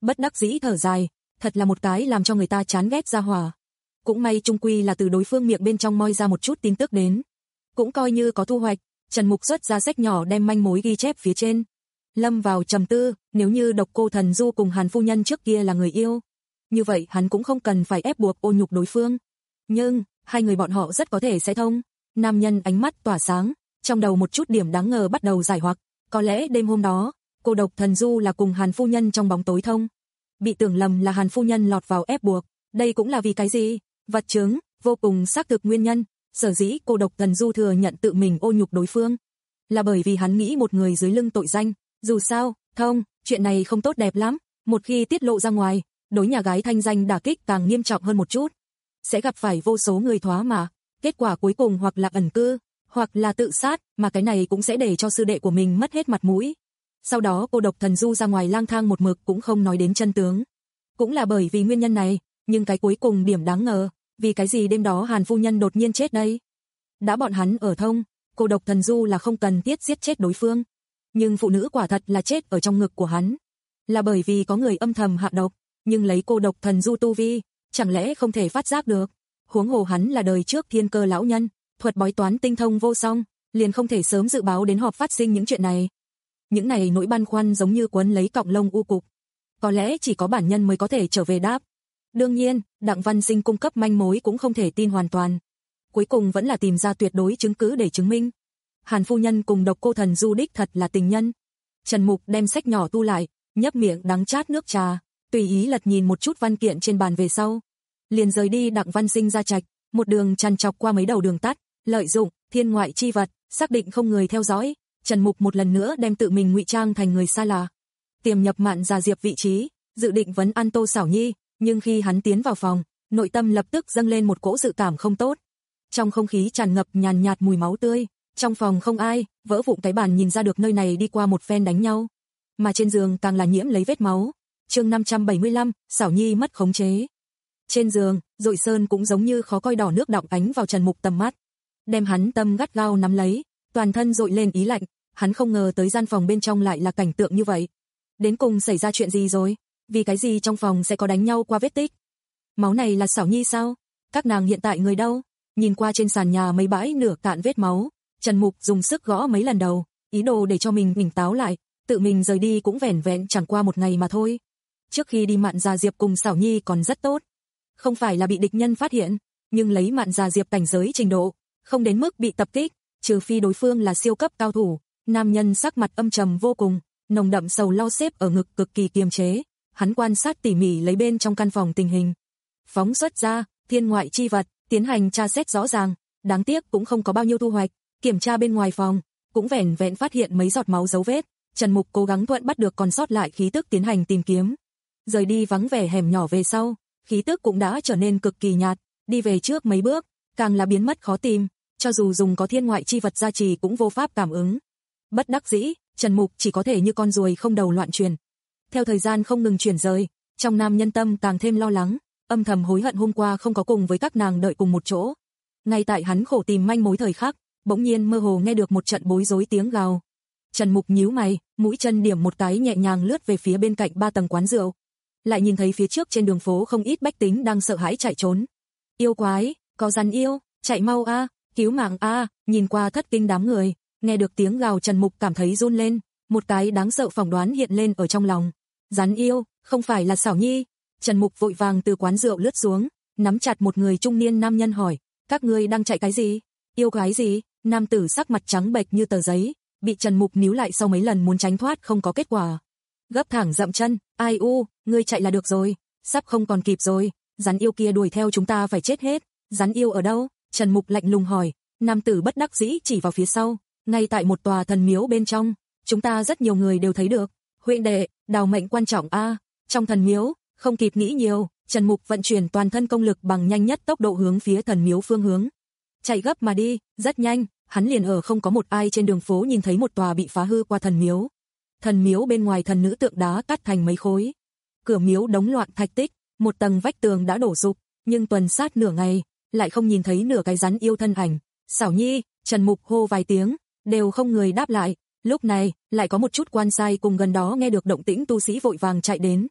bất đắc dĩ thở dài, thật là một cái làm cho người ta chán ghét ra hỏa. Cũng may chung quy là từ đối phương miệng bên trong moi ra một chút tin tức đến. Cũng coi như có thu hoạch, Trần Mục xuất ra sách nhỏ đem manh mối ghi chép phía trên. Lâm vào trầm tư, nếu như Độc Cô Thần Du cùng Hàn phu nhân trước kia là người yêu, như vậy hắn cũng không cần phải ép buộc ô nhục đối phương. Nhưng, hai người bọn họ rất có thể sẽ thông. Nam nhân ánh mắt tỏa sáng, trong đầu một chút điểm đáng ngờ bắt đầu giải hoặc, có lẽ đêm hôm đó, cô Độc Thần Du là cùng Hàn phu nhân trong bóng tối thông. Bị tưởng lầm là Hàn phu nhân lọt vào ép buộc, đây cũng là vì cái gì? Vật chứng, vô cùng xác thực nguyên nhân, sở dĩ cô Độc Thần Du thừa nhận tự mình ô nhục đối phương, là bởi vì hắn nghĩ một người dưới lưng tội danh, dù sao, thông, chuyện này không tốt đẹp lắm, một khi tiết lộ ra ngoài, đối nhà gái thanh danh đả kích càng nghiêm trọng hơn một chút. Sẽ gặp phải vô số người thoá mà, kết quả cuối cùng hoặc là ẩn cư, hoặc là tự sát, mà cái này cũng sẽ để cho sư đệ của mình mất hết mặt mũi. Sau đó cô Độc Thần Du ra ngoài lang thang một mực cũng không nói đến chân tướng. Cũng là bởi vì nguyên nhân này, nhưng cái cuối cùng điểm đáng ngờ, vì cái gì đêm đó Hàn phu nhân đột nhiên chết đây? Đã bọn hắn ở thông, cô Độc Thần Du là không cần thiết giết chết đối phương. Nhưng phụ nữ quả thật là chết ở trong ngực của hắn. Là bởi vì có người âm thầm hạ độc, nhưng lấy cô Độc Thần Du tu vi, chẳng lẽ không thể phát giác được. Huống hồ hắn là đời trước thiên cơ lão nhân, thuật bói toán tinh thông vô song, liền không thể sớm dự báo đến họp phát sinh những chuyện này. Những này nỗi băn khoăn giống như quấn lấy cọng lông u cục. Có lẽ chỉ có bản nhân mới có thể trở về đáp. Đương nhiên, Đặng Văn Sinh cung cấp manh mối cũng không thể tin hoàn toàn. Cuối cùng vẫn là tìm ra tuyệt đối chứng cứ để chứng minh. Hàn phu nhân cùng Độc Cô Thần Du đích thật là tình nhân. Trần Mục đem sách nhỏ tu lại, nhấp miệng đắng chát nước trà, tùy ý lật nhìn một chút văn kiện trên bàn về sau. Liền rời đi Đặng Văn Sinh ra trạch, một đường chằn chọc qua mấy đầu đường tắt, lợi dụng thiên ngoại chi vật, xác định không người theo dõi. Trần Mục một lần nữa đem tự mình ngụy trang thành người xa lạ, tiềm nhập Mạn Già Diệp vị trí, dự định vấn an Tô Xảo Nhi, nhưng khi hắn tiến vào phòng, nội tâm lập tức dâng lên một cỗ dự cảm không tốt. Trong không khí tràn ngập nhàn nhạt mùi máu tươi, trong phòng không ai, vỡ vụn cái bàn nhìn ra được nơi này đi qua một phen đánh nhau, mà trên giường càng là nhiễm lấy vết máu. Chương năm trăm bảy mươi lăm, Xảo Nhi mất khống chế. Trên giường, Dội Sơn cũng giống như khó coi đỏ nước đọng ánh vào Trần Mục tầm mắt, đem hắn tâm gắt gao nắm lấy, toàn thân dội lên ý lạnh, hắn không ngờ tới gian phòng bên trong lại là cảnh tượng như vậy. Đến cùng xảy ra chuyện gì rồi? Vì cái gì trong phòng sẽ có đánh nhau qua vết tích? Máu này là Xảo Nhi sao? Các nàng hiện tại người đâu? Nhìn qua trên sàn nhà mấy bãi nửa cạn vết máu, Trần Mục dùng sức gõ mấy lần đầu, ý đồ để cho mình tỉnh táo lại, tự mình rời đi cũng vẻn vẹn chẳng qua một ngày mà thôi. Trước khi đi Mạn Già Diệp cùng Xảo Nhi còn rất tốt, không phải là bị địch nhân phát hiện, nhưng lấy Mạn Già Diệp cảnh giới trình độ, không đến mức bị tập kích, trừ phi đối phương là siêu cấp cao thủ. Nam nhân sắc mặt âm trầm vô cùng, nồng đậm sầu lo xếp ở ngực cực kỳ kiềm chế, hắn quan sát tỉ mỉ lấy bên trong căn phòng tình hình. Phóng xuất ra, thiên ngoại chi vật, tiến hành tra xét rõ ràng, đáng tiếc cũng không có bao nhiêu thu hoạch, kiểm tra bên ngoài phòng, cũng vẻn vẹn phát hiện mấy giọt máu dấu vết. Trần Mục cố gắng thuận bắt được còn sót lại khí tức tiến hành tìm kiếm. Rời đi vắng vẻ hẻm nhỏ về sau, khí tức cũng đã trở nên cực kỳ nhạt, đi về trước mấy bước, càng là biến mất khó tìm, cho dù dùng có thiên ngoại chi vật gia trì cũng vô pháp cảm ứng. Bất đắc dĩ, Trần Mục chỉ có thể như con ruồi không đầu loạn chuyển. Theo thời gian không ngừng chuyển rời, trong nam nhân tâm càng thêm lo lắng, âm thầm hối hận hôm qua không có cùng với các nàng đợi cùng một chỗ. Ngay tại hắn khổ tìm manh mối thời khắc, bỗng nhiên mơ hồ nghe được một trận bối rối tiếng gào. Trần Mục nhíu mày, mũi chân điểm một cái nhẹ nhàng lướt về phía bên cạnh ba tầng quán rượu. Lại nhìn thấy phía trước trên đường phố không ít bách tính đang sợ hãi chạy trốn. Yêu quái, có rắn yêu, chạy mau a, cứu mạng a, nhìn qua thất kinh đám người, nghe được tiếng gào Trần Mục cảm thấy run lên, một cái đáng sợ phỏng đoán hiện lên ở trong lòng. Rắn yêu, không phải là Xảo Nhi. Trần Mục vội vàng từ quán rượu lướt xuống, nắm chặt một người trung niên nam nhân hỏi, các ngươi đang chạy cái gì? Yêu quái gì? Nam tử sắc mặt trắng bệch như tờ giấy, bị Trần Mục níu lại sau mấy lần muốn tránh thoát không có kết quả. Gấp thẳng dậm chân, ai u, ngươi chạy là được rồi, sắp không còn kịp rồi, rắn yêu kia đuổi theo chúng ta phải chết hết. Rắn yêu ở đâu? Trần Mục lạnh lùng hỏi. Nam tử bất đắc dĩ chỉ vào phía sau, ngay tại một tòa thần miếu bên trong, chúng ta rất nhiều người đều thấy được. Huynh đệ, đào mệnh quan trọng a. Trong thần miếu, không kịp nghĩ nhiều, Trần Mục vận chuyển toàn thân công lực bằng nhanh nhất tốc độ hướng phía thần miếu phương hướng. Chạy gấp mà đi, rất nhanh, hắn liền ở không có một ai trên đường phố nhìn thấy một tòa bị phá hư qua thần miếu. Thần miếu bên ngoài thần nữ tượng đá cắt thành mấy khối. Cửa miếu đống loạn thạch tích, một tầng vách tường đã đổ sụp, nhưng tuần sát nửa ngày, lại không nhìn thấy nửa cái rắn yêu thân ảnh. Xảo Nhi, Trần Mục hô vài tiếng, đều không người đáp lại. Lúc này, lại có một chút quan sai cùng gần đó nghe được động tĩnh tu sĩ vội vàng chạy đến.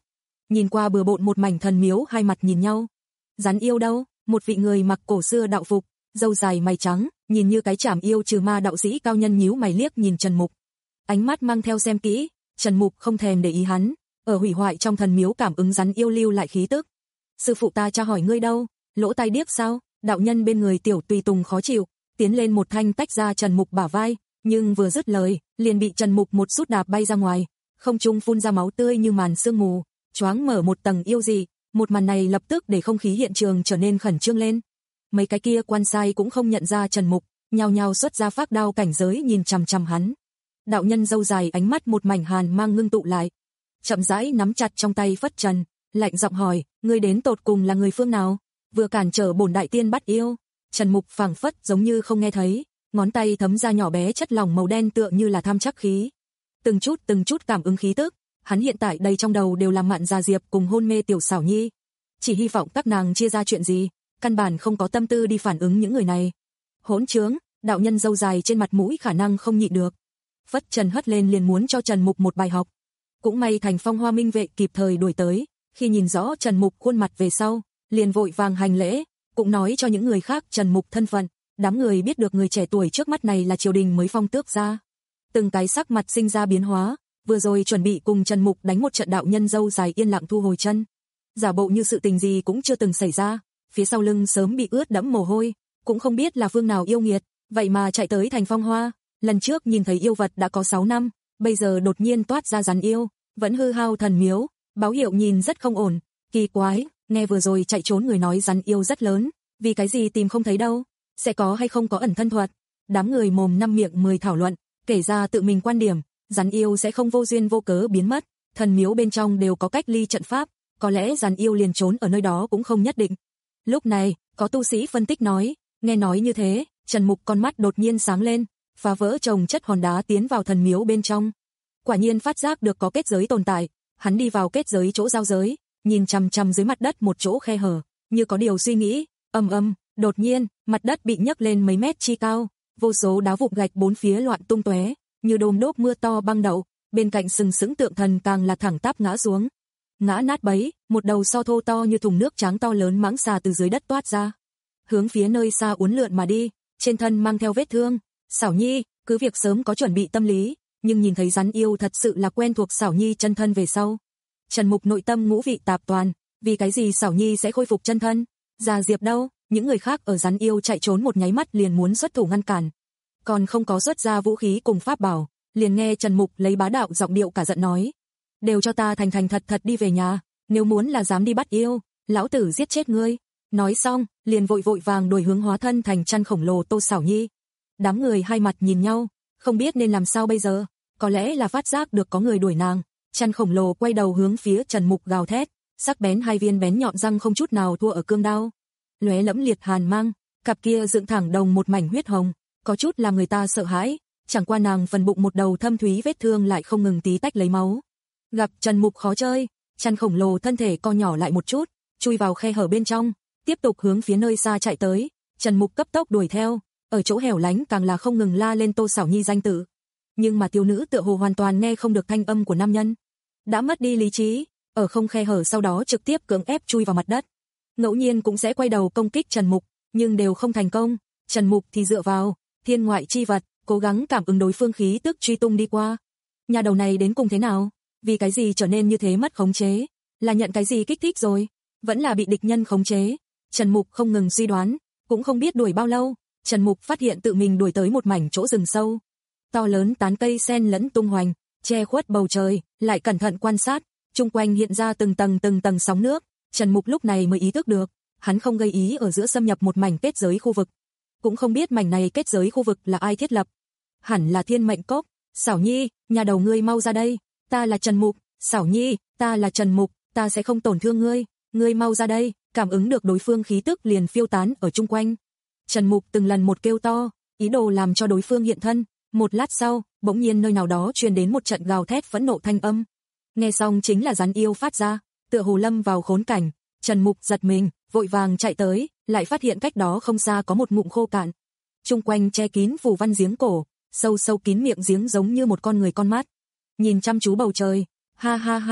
nhìn qua bừa bộn một mảnh thần miếu, hai mặt nhìn nhau. Rắn yêu đâu? Một vị người mặc cổ xưa đạo phục, râu dài mày trắng, nhìn như cái chảm yêu trừ ma đạo sĩ cao nhân nhíu mày liếc nhìn Trần Mục. Ánh mắt mang theo xem kỹ, Trần Mục không thèm để ý hắn, ở hủy hoại trong thần miếu cảm ứng rắn yêu lưu lại khí tức. Sư phụ ta tra hỏi ngươi đâu? Lỗ tai điếc sao? Đạo nhân bên người tiểu tùy tùng khó chịu, tiến lên một thanh tách ra Trần Mục bả vai, nhưng vừa dứt lời, liền bị Trần Mục một sút đạp bay ra ngoài, không trung phun ra máu tươi như màn sương mù, choáng mở một tầng yêu dị. Một màn này lập tức để không khí hiện trường trở nên khẩn trương lên. Mấy cái kia quan sai cũng không nhận ra Trần Mục, nhao nhao xuất ra phác đao cảnh giới nhìn chằm chằm hắn. Đạo nhân râu dài ánh mắt một mảnh hàn mang ngưng tụ lại, chậm rãi nắm chặt trong tay phất trần, lạnh giọng hỏi, ngươi đến tột cùng là người phương nào? Vừa cản trở bổn đại tiên bắt yêu. Trần Mục phảng phất giống như không nghe thấy, ngón tay thấm ra nhỏ bé chất lỏng màu đen tựa như là tham chắc khí. Từng chút từng chút cảm ứng khí tức, hắn hiện tại đầy trong đầu đều là Mạn Gia Diệp cùng hôn mê tiểu Xảo Nhi. Chỉ hy vọng các nàng chia ra chuyện gì, căn bản không có tâm tư đi phản ứng những người này. Hỗn trướng, đạo nhân râu dài trên mặt mũi khả năng không nhịn được. Phất trần hất lên liền muốn cho Trần Mục một bài học. Cũng may Thành Phong Hoa Minh vệ kịp thời đuổi tới, khi nhìn rõ Trần Mục khuôn mặt về sau, liền vội vàng hành lễ, cũng nói cho những người khác Trần Mục thân phận. Đám người biết được người trẻ tuổi trước mắt này là triều đình mới phong tước ra, từng cái sắc mặt sinh ra biến hóa. Vừa rồi chuẩn bị cùng Trần Mục đánh một trận, đạo nhân râu dài yên lặng thu hồi chân, giả bộ như sự tình gì cũng chưa từng xảy ra, phía sau lưng sớm bị ướt đẫm mồ hôi, cũng không biết là phương nào yêu nghiệt, vậy mà chạy tới Thành Phong Hoa, lần trước nhìn thấy yêu vật đã có sáu năm, bây giờ đột nhiên toát ra rắn yêu, vẫn hư hao thần miếu, báo hiệu nhìn rất không ổn. Kỳ quái, nghe vừa rồi chạy trốn người nói rắn yêu rất lớn, vì cái gì tìm không thấy đâu, sẽ có hay không có ẩn thân thuật. Đám người mồm năm miệng mười thảo luận, kể ra tự mình quan điểm. Rắn yêu sẽ không vô duyên vô cớ biến mất, thần miếu bên trong đều có cách ly trận pháp, có lẽ rắn yêu liền trốn ở nơi đó cũng không nhất định. Lúc này, có tu sĩ phân tích nói, nghe nói như thế, Trần Mục con mắt đột nhiên sáng lên, phá vỡ chồng chất hòn đá tiến vào thần miếu bên trong. Quả nhiên phát giác được có kết giới tồn tại, hắn đi vào kết giới chỗ giao giới, nhìn chằm chằm dưới mặt đất một chỗ khe hở, như có điều suy nghĩ, ầm ầm, đột nhiên, mặt đất bị nhấc lên mấy mét chi cao, vô số đá vụn gạch bốn phía loạn tung tóe, như đom đốp mưa to băng đậu, bên cạnh sừng sững tượng thần càng là thẳng tắp ngã xuống. Ngã nát bấy, một đầu so thô to như thùng nước trắng to lớn mãng xà từ dưới đất toát ra, hướng phía nơi xa uốn lượn mà đi, trên thân mang theo vết thương. Xảo Nhi, cứ việc sớm có chuẩn bị tâm lý, nhưng nhìn thấy rắn yêu thật sự là quen thuộc Xảo Nhi chân thân về sau, Trần Mục nội tâm ngũ vị tạp toàn, vì cái gì Xảo Nhi sẽ khôi phục chân thân? Gia Diệp đâu? Những người khác ở rắn yêu chạy trốn một nháy mắt liền muốn xuất thủ ngăn cản, còn không có xuất ra vũ khí cùng pháp bảo, liền nghe Trần Mục lấy bá đạo giọng điệu cả giận nói, đều cho ta thành thành thật thật đi về nhà, nếu muốn là dám đi bắt yêu, lão tử giết chết ngươi. Nói xong, liền vội vội vàng đuổi hướng hóa thân thành chăn khổng lồ Tô Xảo Nhi. Đám người hai mặt nhìn nhau, không biết nên làm sao bây giờ, có lẽ là phát giác được có người đuổi nàng, chăn khổng lồ quay đầu hướng phía Trần Mục gào thét, sắc bén hai viên bén nhọn răng không chút nào thua ở cương đao, lóe lẫm liệt hàn mang, cặp kia dựng thẳng đồng một mảnh huyết hồng, có chút làm người ta sợ hãi, chẳng qua nàng phần bụng một đầu thâm thúy vết thương lại không ngừng tí tách lấy máu. Gặp Trần Mục khó chơi, chăn khổng lồ thân thể co nhỏ lại một chút, chui vào khe hở bên trong, tiếp tục hướng phía nơi xa chạy tới. Trần Mục cấp tốc đuổi theo, ở chỗ hẻo lánh càng là không ngừng la lên Tô Xảo Nhi danh tự. Nhưng mà thiếu nữ tựa hồ hoàn toàn nghe không được thanh âm của nam nhân, đã mất đi lý trí, ở không khe hở sau đó trực tiếp cưỡng ép chui vào mặt đất. Ngẫu nhiên cũng sẽ quay đầu công kích Trần Mục, nhưng đều không thành công. Trần Mục thì dựa vào thiên ngoại chi vật, cố gắng cảm ứng đối phương khí tức truy tung đi qua. Nhà đầu này đến cùng thế nào? Vì cái gì trở nên như thế mất khống chế? Là nhận cái gì kích thích rồi? Vẫn là bị địch nhân khống chế? Trần Mục không ngừng suy đoán, cũng không biết đuổi bao lâu, Trần Mục phát hiện tự mình đuổi tới một mảnh chỗ rừng sâu. To lớn tán cây sen lẫn tung hoành, che khuất bầu trời, lại cẩn thận quan sát, chung quanh hiện ra từng tầng từng tầng sóng nước. Trần Mục lúc này mới ý thức được, hắn không gây ý ở giữa xâm nhập một mảnh kết giới khu vực. Cũng không biết mảnh này kết giới khu vực là ai thiết lập. Hẳn là Thiên Mệnh Cốc. Xảo Nhi, nhà đầu ngươi mau ra đây, ta là Trần Mục. Xảo Nhi, ta là Trần Mục, ta sẽ không tổn thương ngươi, ngươi mau ra đây. Cảm ứng được đối phương khí tức liền phiêu tán ở chung quanh. Trần Mục từng lần một kêu to, ý đồ làm cho đối phương hiện thân. Một lát sau, bỗng nhiên nơi nào đó truyền đến một trận gào thét phẫn nộ thanh âm. Nghe xong chính là rắn yêu phát ra, tựa hồ lâm vào khốn cảnh. Trần Mục giật mình, vội vàng chạy tới, lại phát hiện cách đó không xa có một ngụm khô cạn. Chung quanh che kín phù văn giếng cổ, sâu sâu kín miệng giếng giống như một con người con mắt. Nhìn chăm chú bầu trời, ha ha ha,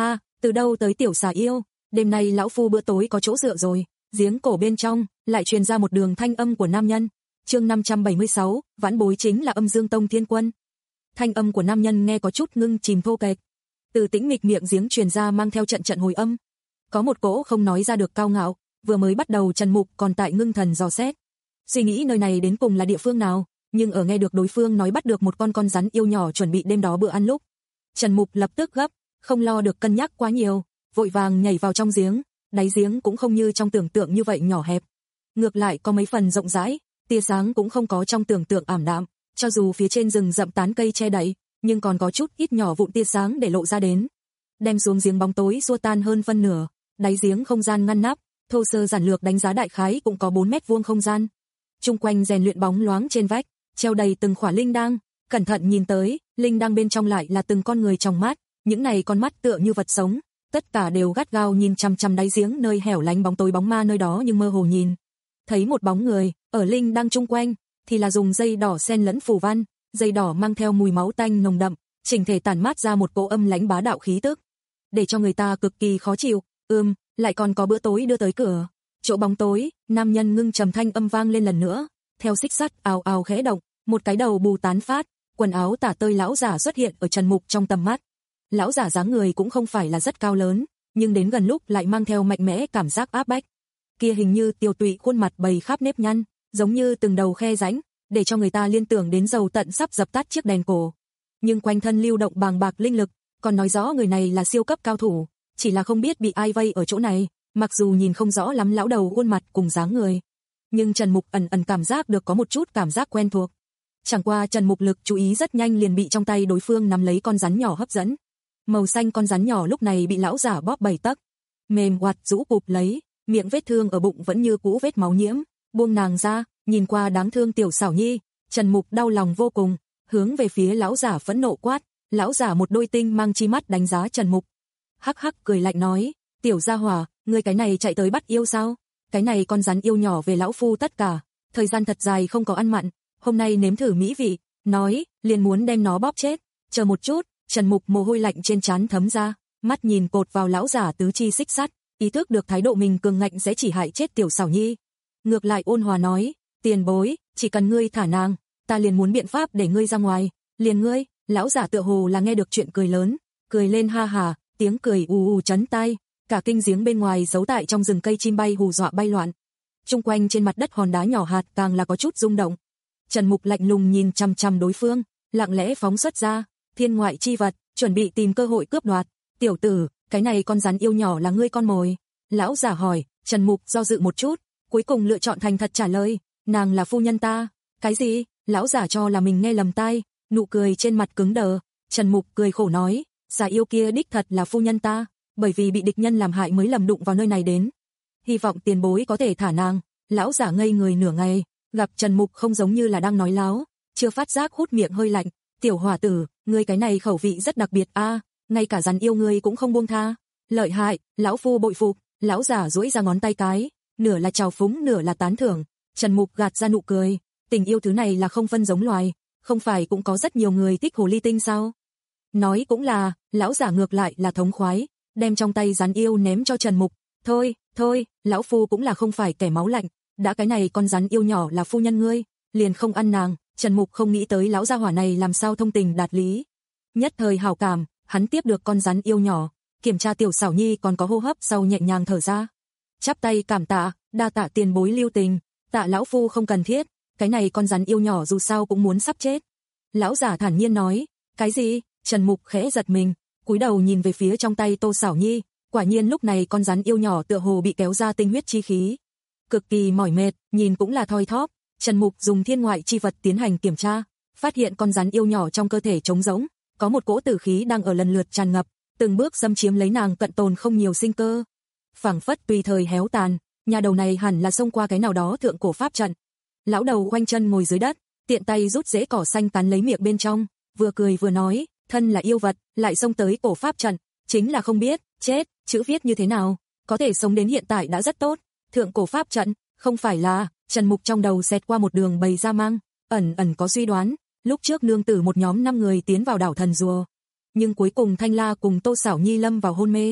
Từ đâu tới tiểu xà yêu, đêm nay lão phu bữa tối có chỗ dựa rồi. Giếng cổ bên trong lại truyền ra một đường thanh âm của nam nhân. Chương năm trăm bảy mươi sáu, vãn bối chính là Âm Dương Tông Thiên Quân. Thanh âm của nam nhân nghe có chút ngưng chìm thô kệch. Từ tĩnh mịch miệng giếng truyền ra mang theo trận trận hồi âm. Có một cỗ không nói ra được cao ngạo, vừa mới bắt đầu Trần Mục còn tại ngưng thần dò xét. Suy nghĩ nơi này đến cùng là địa phương nào, nhưng ở nghe được đối phương nói bắt được một con con rắn yêu nhỏ chuẩn bị đêm đó bữa ăn lúc. Trần Mục lập tức gấp, không lo được cân nhắc quá nhiều, vội vàng nhảy vào trong giếng, đáy giếng cũng không như trong tưởng tượng như vậy nhỏ hẹp. Ngược lại có mấy phần rộng rãi, tia sáng cũng không có trong tưởng tượng ảm đạm, cho dù phía trên rừng rậm tán cây che đậy, nhưng còn có chút ít nhỏ vụn tia sáng để lộ ra đến. Đem xuống giếng bóng tối xua tan hơn phân nửa, đáy giếng không gian ngăn nắp, thô sơ giản lược đánh giá đại khái cũng có bốn mét vuông không gian. Chung quanh rèn luyện bóng loáng trên vách, treo đầy từng khỏa linh đăng, cẩn thận nhìn tới, linh đăng bên trong lại là từng con người trong mắt, những này con mắt tựa như vật sống, tất cả đều gắt gao nhìn chằm chằm đáy giếng nơi hẻo lánh bóng tối bóng ma nơi đó nhưng mơ hồ nhìn. Thấy một bóng người, ở linh đăng chung quanh, thì là dùng dây đỏ xen lẫn phù văn, dây đỏ mang theo mùi máu tanh nồng đậm, chỉnh thể tản mát ra một cỗ âm lãnh bá đạo khí tức, để cho người ta cực kỳ khó chịu. Ừm, lại còn có bữa tối đưa tới cửa. Chỗ bóng tối, nam nhân ngưng trầm thanh âm vang lên lần nữa, theo xích sắt ào ào khẽ động, một cái đầu bù tán phát, quần áo tả tơi lão giả xuất hiện ở Trần Mục trong tầm mắt. Lão giả dáng người cũng không phải là rất cao lớn, nhưng đến gần lúc lại mang theo mạnh mẽ cảm giác áp bách. Kia hình như tiêu tụy khuôn mặt bầy khắp nếp nhăn, giống như từng đầu khe rãnh, để cho người ta liên tưởng đến dầu tận sắp dập tắt chiếc đèn cổ. Nhưng quanh thân lưu động bàng bạc linh lực, còn nói rõ người này là siêu cấp cao thủ, chỉ là không biết bị ai vây ở chỗ này, mặc dù nhìn không rõ lắm lão đầu khuôn mặt cùng dáng người. Nhưng Trần Mục ẩn ẩn cảm giác được có một chút cảm giác quen thuộc. Chẳng qua Trần Mục lực chú ý rất nhanh liền bị trong tay đối phương nắm lấy con rắn nhỏ hấp dẫn. Màu xanh con rắn nhỏ lúc này bị lão giả bóp bảy tấc, mềm oặt rũ cụp lấy, miệng vết thương ở bụng vẫn như cũ vết máu nhiễm, buông nàng ra, nhìn qua đáng thương tiểu xảo nhi, Trần Mục đau lòng vô cùng, hướng về phía lão giả phẫn nộ quát. Lão giả một đôi tinh mang chi mắt đánh giá Trần Mục, hắc hắc cười lạnh nói, tiểu gia hỏa, ngươi cái này chạy tới bắt yêu sao? Cái này con rắn yêu nhỏ về lão phu tất cả, thời gian thật dài không có ăn mặn, hôm nay nếm thử mỹ vị, nói, liền muốn đem nó bóp chết. Chờ một chút, Trần Mục mồ hôi lạnh trên trán thấm ra, mắt nhìn cột vào lão giả tứ chi xích sắt, ý thức được thái độ mình cường ngạnh sẽ chỉ hại chết tiểu xảo nhi. Ngược lại ôn hòa nói, tiền bối, chỉ cần ngươi thả nàng, ta liền muốn biện pháp để ngươi ra ngoài, liền ngươi. Lão giả tựa hồ là nghe được chuyện cười lớn, cười lên ha hà, tiếng cười ù ù chấn tai, cả kinh giếng bên ngoài giấu tại trong rừng cây chim bay hù dọa bay loạn. Trung quanh trên mặt đất hòn đá nhỏ hạt càng là có chút rung động. Trần Mục lạnh lùng nhìn chằm chằm đối phương, lặng lẽ phóng xuất ra thiên ngoại chi vật, chuẩn bị tìm cơ hội cướp đoạt. Tiểu tử, cái này con rắn yêu nhỏ là ngươi con mồi? Lão giả hỏi. Trần Mục do dự một chút, cuối cùng lựa chọn thành thật trả lời, nàng là phu nhân ta. Cái gì? Lão giả cho là mình nghe lầm tai. Nụ cười trên mặt cứng đờ, Trần Mục cười khổ nói, xà yêu kia đích thật là phu nhân ta, bởi vì bị địch nhân làm hại mới lầm đụng vào nơi này đến. Hy vọng tiền bối có thể thả nàng. Lão giả ngây người nửa ngày, gặp Trần Mục không giống như là đang nói láo, chưa phát giác hút miệng hơi lạnh, tiểu hỏa tử, ngươi cái này khẩu vị rất đặc biệt a, ngay cả rắn yêu ngươi cũng không buông tha. Lợi hại, lão phu bội phục. Lão giả duỗi ra ngón tay cái, nửa là trào phúng nửa là tán thưởng. Trần Mục gạt ra nụ cười, tình yêu thứ này là không phân giống loài. Không phải cũng có rất nhiều người thích hồ ly tinh sao? Nói cũng là, lão giả ngược lại là thống khoái, đem trong tay rắn yêu ném cho Trần Mục. Thôi, thôi, lão phu cũng là không phải kẻ máu lạnh, đã cái này con rắn yêu nhỏ là phu nhân ngươi, liền không ăn nàng. Trần Mục không nghĩ tới lão gia hỏa này làm sao thông tình đạt lý. Nhất thời hảo cảm, hắn tiếp được con rắn yêu nhỏ, kiểm tra tiểu xảo nhi còn có hô hấp sau nhẹ nhàng thở ra. Chắp tay cảm tạ, đa tạ tiền bối lưu tình, tạ lão phu không cần thiết. Cái này con rắn yêu nhỏ dù sao cũng muốn sắp chết. Lão giả thản nhiên nói, cái gì? Trần Mục khẽ giật mình, cúi đầu nhìn về phía trong tay Tô Xảo Nhi, quả nhiên lúc này con rắn yêu nhỏ tựa hồ bị kéo ra tinh huyết chi khí. Cực kỳ mỏi mệt, nhìn cũng là thoi thóp. Trần Mục dùng thiên ngoại chi vật tiến hành kiểm tra, phát hiện con rắn yêu nhỏ trong cơ thể trống rỗng, có một cỗ tử khí đang ở lần lượt tràn ngập, từng bước xâm chiếm lấy nàng cận tồn không nhiều sinh cơ. Phảng phất tùy thời héo tàn, nhà đầu này hẳn là xông qua cái nào đó thượng cổ pháp trận. Lão đầu khoanh chân ngồi dưới đất, tiện tay rút rễ cỏ xanh tán lấy miệng bên trong, vừa cười vừa nói, thân là yêu vật, lại xông tới cổ pháp trận, chính là không biết, chết, chữ viết như thế nào, có thể sống đến hiện tại đã rất tốt. Thượng cổ pháp trận, không phải là, Trần Mục trong đầu xẹt qua một đường bầy ra mang, ẩn ẩn có suy đoán, lúc trước nương tử một nhóm năm người tiến vào đảo thần rùa, nhưng cuối cùng Thanh La cùng Tô Xảo Nhi lâm vào hôn mê,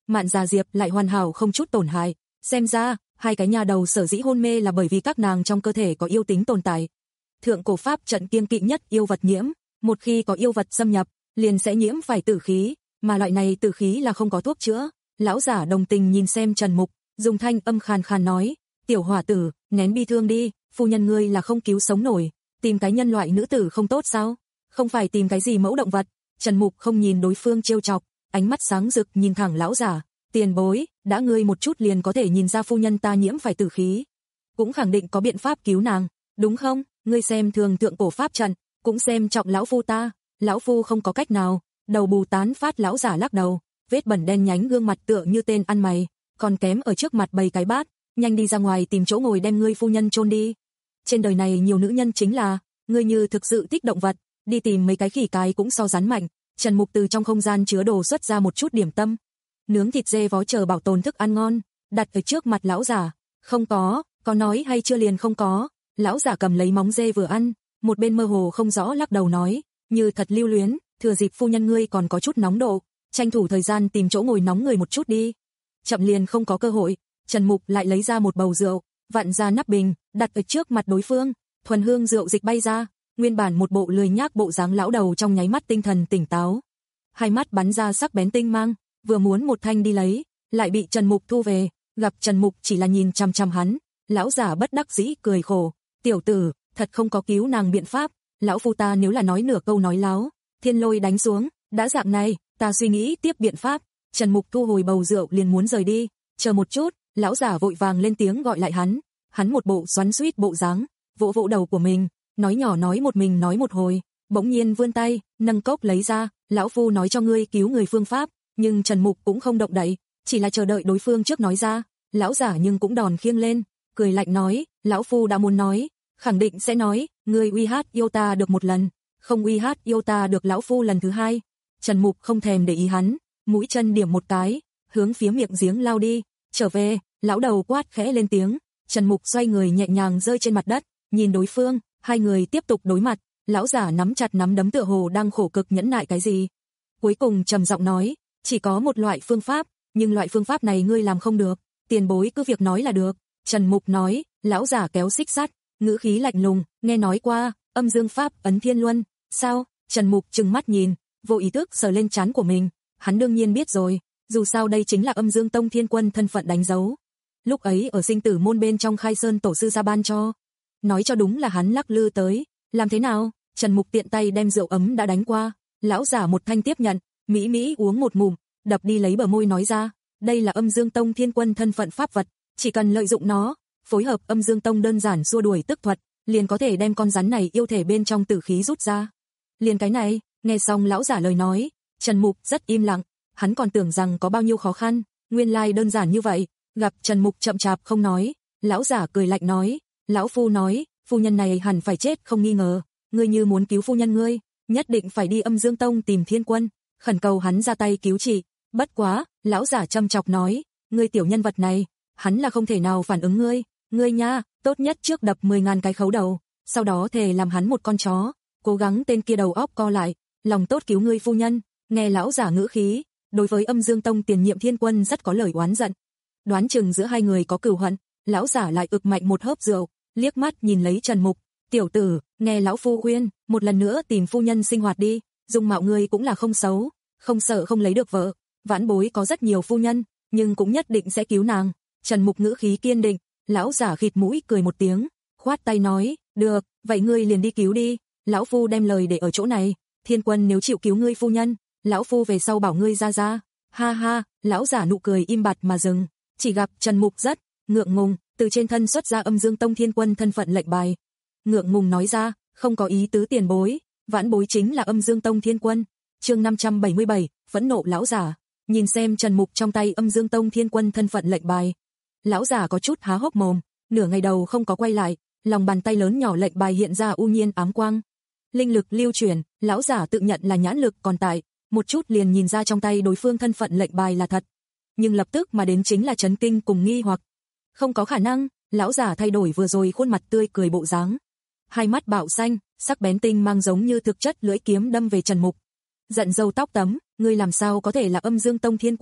Mạn Già Diệp lại hoàn hảo không chút tổn hại, xem ra hai cái nhà đầu sở dĩ hôn mê là bởi vì các nàng trong cơ thể có yêu tính tồn tại. Thượng cổ pháp trận kiêng kỵ nhất yêu vật nhiễm, một khi có yêu vật xâm nhập, liền sẽ nhiễm phải tử khí, mà loại này tử khí là không có thuốc chữa. Lão giả đồng tình nhìn xem Trần Mục, dùng thanh âm khàn khàn nói, tiểu hỏa tử, nén bi thương đi, phu nhân ngươi là không cứu sống nổi, tìm cái nhân loại nữ tử không tốt sao? Không phải tìm cái gì mẫu động vật. Trần Mục không nhìn đối phương trêu chọc, ánh mắt sáng rực nhìn thẳng lão giả, tiền bối, đã ngươi một chút liền có thể nhìn ra phu nhân ta nhiễm phải tử khí, cũng khẳng định có biện pháp cứu nàng, đúng không? Ngươi xem thường thượng cổ pháp trận, cũng xem trọng lão phu ta, lão phu không có cách nào. Đầu bù tán phát lão giả lắc đầu, vết bẩn đen nhánh gương mặt tựa như tên ăn mày, còn kém ở trước mặt bầy cái bát, nhanh đi ra ngoài tìm chỗ ngồi đem ngươi phu nhân chôn đi. Trên đời này nhiều nữ nhân chính là, ngươi như thực sự thích động vật, đi tìm mấy cái khỉ cái cũng so rắn mạnh. Trần Mục từ trong không gian chứa đồ xuất ra một chút điểm tâm, nướng thịt dê vó chờ bảo tồn thức ăn ngon, đặt ở trước mặt lão giả. Không có, có nói hay chưa liền không có. Lão giả cầm lấy móng dê vừa ăn, một bên mơ hồ không rõ lắc đầu nói, như thật lưu luyến, thừa dịp phu nhân ngươi còn có chút nóng độ, tranh thủ thời gian tìm chỗ ngồi nóng người một chút đi. Chậm liền không có cơ hội. Trần Mục lại lấy ra một bầu rượu, vặn ra nắp bình, đặt ở trước mặt đối phương, thuần hương rượu dịch bay ra, nguyên bản một bộ lười nhác bộ dáng lão đầu trong nháy mắt tinh thần tỉnh táo, hai mắt bắn ra sắc bén tinh mang, vừa muốn một thanh đi lấy, lại bị Trần Mục thu về. Gặp Trần Mục chỉ là nhìn chằm chằm hắn, lão giả bất đắc dĩ cười khổ, tiểu tử, thật không có cứu nàng biện pháp, lão phu ta nếu là nói nửa câu nói láo, thiên lôi đánh xuống, đã dạng này, ta suy nghĩ tiếp biện pháp. Trần Mục thu hồi bầu rượu liền muốn rời đi, chờ một chút, lão giả vội vàng lên tiếng gọi lại hắn, hắn một bộ xoắn xuýt bộ dáng, vỗ vỗ đầu của mình, nói nhỏ nói một mình nói một hồi, bỗng nhiên vươn tay, nâng cốc lấy ra, lão phu nói cho ngươi cứu người phương pháp, nhưng Trần Mục cũng không động đậy, chỉ là chờ đợi đối phương trước nói ra. Lão giả nhưng cũng đòn khiêng lên, cười lạnh nói, lão phu đã muốn nói, khẳng định sẽ nói, ngươi uy hát yêu ta được một lần, không uy hát yêu ta được lão phu lần thứ hai. Trần Mục không thèm để ý hắn, mũi chân điểm một cái, hướng phía miệng giếng lao đi, trở về. Lão đầu quát khẽ lên tiếng, Trần Mục xoay người nhẹ nhàng rơi trên mặt đất, nhìn đối phương, hai người tiếp tục đối mặt. Lão giả nắm chặt nắm đấm tựa hồ đang khổ cực nhẫn nại cái gì, cuối cùng trầm giọng nói, chỉ có một loại phương pháp, nhưng loại phương pháp này ngươi làm không được, tiền bối cứ việc nói là được. Trần Mục nói. Lão giả kéo xích sắt, ngữ khí lạnh lùng, nghe nói qua âm dương pháp ấn thiên luân, sao? Trần Mục trừng mắt nhìn, vô ý thức sờ lên trán của mình, hắn đương nhiên biết rồi, dù sao đây chính là âm dương tông thiên quân thân phận đánh dấu, lúc ấy ở sinh tử môn bên trong khai sơn tổ sư ra ban cho, nói cho đúng là hắn lắc lư tới. Làm thế nào? Trần Mục tiện tay đem rượu ấm đã đánh qua, lão giả một thanh tiếp nhận, mỹ mỹ uống một ngụm, đập đi lấy bờ môi nói ra, đây là âm dương tông thiên quân thân phận pháp vật, chỉ cần lợi dụng nó, phối hợp âm dương tông đơn giản xua đuổi tức thuật, liền có thể đem con rắn này yêu thể bên trong tử khí rút ra. Liền cái này, nghe xong lão giả lời nói, Trần Mục rất im lặng, hắn còn tưởng rằng có bao nhiêu khó khăn, nguyên lai like đơn giản như vậy. Gặp Trần Mục chậm chạp không nói, lão giả cười lạnh nói, lão phu nói, phu nhân này hẳn phải chết không nghi ngờ, ngươi như muốn cứu phu nhân ngươi, nhất định phải đi âm dương tông tìm thiên quân, khẩn cầu hắn ra tay cứu trị. Bất quá, lão giả châm chọc nói, ngươi tiểu nhân vật này, hắn là không thể nào phản ứng ngươi, ngươi nha, tốt nhất trước đập mười ngàn cái khấu đầu, sau đó thề làm hắn một con chó, cố gắng tên kia đầu óc co lại, lòng tốt cứu ngươi phu nhân. Nghe lão giả ngữ khí, đối với âm dương tông tiền nhiệm thiên quân rất có lời oán giận, đoán chừng giữa hai người có cừu hận. Lão giả lại ực mạnh một hớp rượu, liếc mắt nhìn lấy Trần Mục, tiểu tử, nghe lão phu khuyên, một lần nữa tìm phu nhân sinh hoạt đi, dung mạo ngươi cũng là không xấu, không sợ không lấy được vợ, vãn bối có rất nhiều phu nhân, nhưng cũng nhất định sẽ cứu nàng. Trần Mục ngữ khí kiên định, lão giả khịt mũi cười một tiếng, khoát tay nói, được, vậy ngươi liền đi cứu đi, lão phu đem lời để ở chỗ này, thiên quân nếu chịu cứu ngươi phu nhân, lão phu về sau bảo ngươi ra ra. Ha ha, lão giả nụ cười im bặt mà dừng, chỉ gặp Trần Mục rất ngượng ngùng, từ trên thân xuất ra âm dương tông thiên quân thân phận lệnh bài, ngượng ngùng nói ra, không có ý tứ tiền bối, vãn bối chính là âm dương tông thiên quân. Chương năm trăm bảy mươi bảy, phẫn nộ lão giả, nhìn xem Trần Mục trong tay âm dương tông thiên quân thân phận lệnh bài, lão giả có chút há hốc mồm, nửa ngày đầu không có quay lại, lòng bàn tay lớn nhỏ lệnh bài hiện ra u nhiên ám quang, linh lực lưu chuyển, lão giả tự nhận là nhãn lực còn tại, một chút liền nhìn ra trong tay đối phương thân phận lệnh bài là thật, nhưng lập tức mà đến chính là chấn kinh cùng nghi hoặc. Không có khả năng, lão giả thay đổi vừa rồi khuôn mặt tươi cười bộ dáng, hai mắt bạo xanh, sắc bén tinh mang giống như thực chất lưỡi kiếm đâm về Trần Mục. Giận dâu tóc tấm, ngươi làm sao có thể là âm dương tông thiên quân,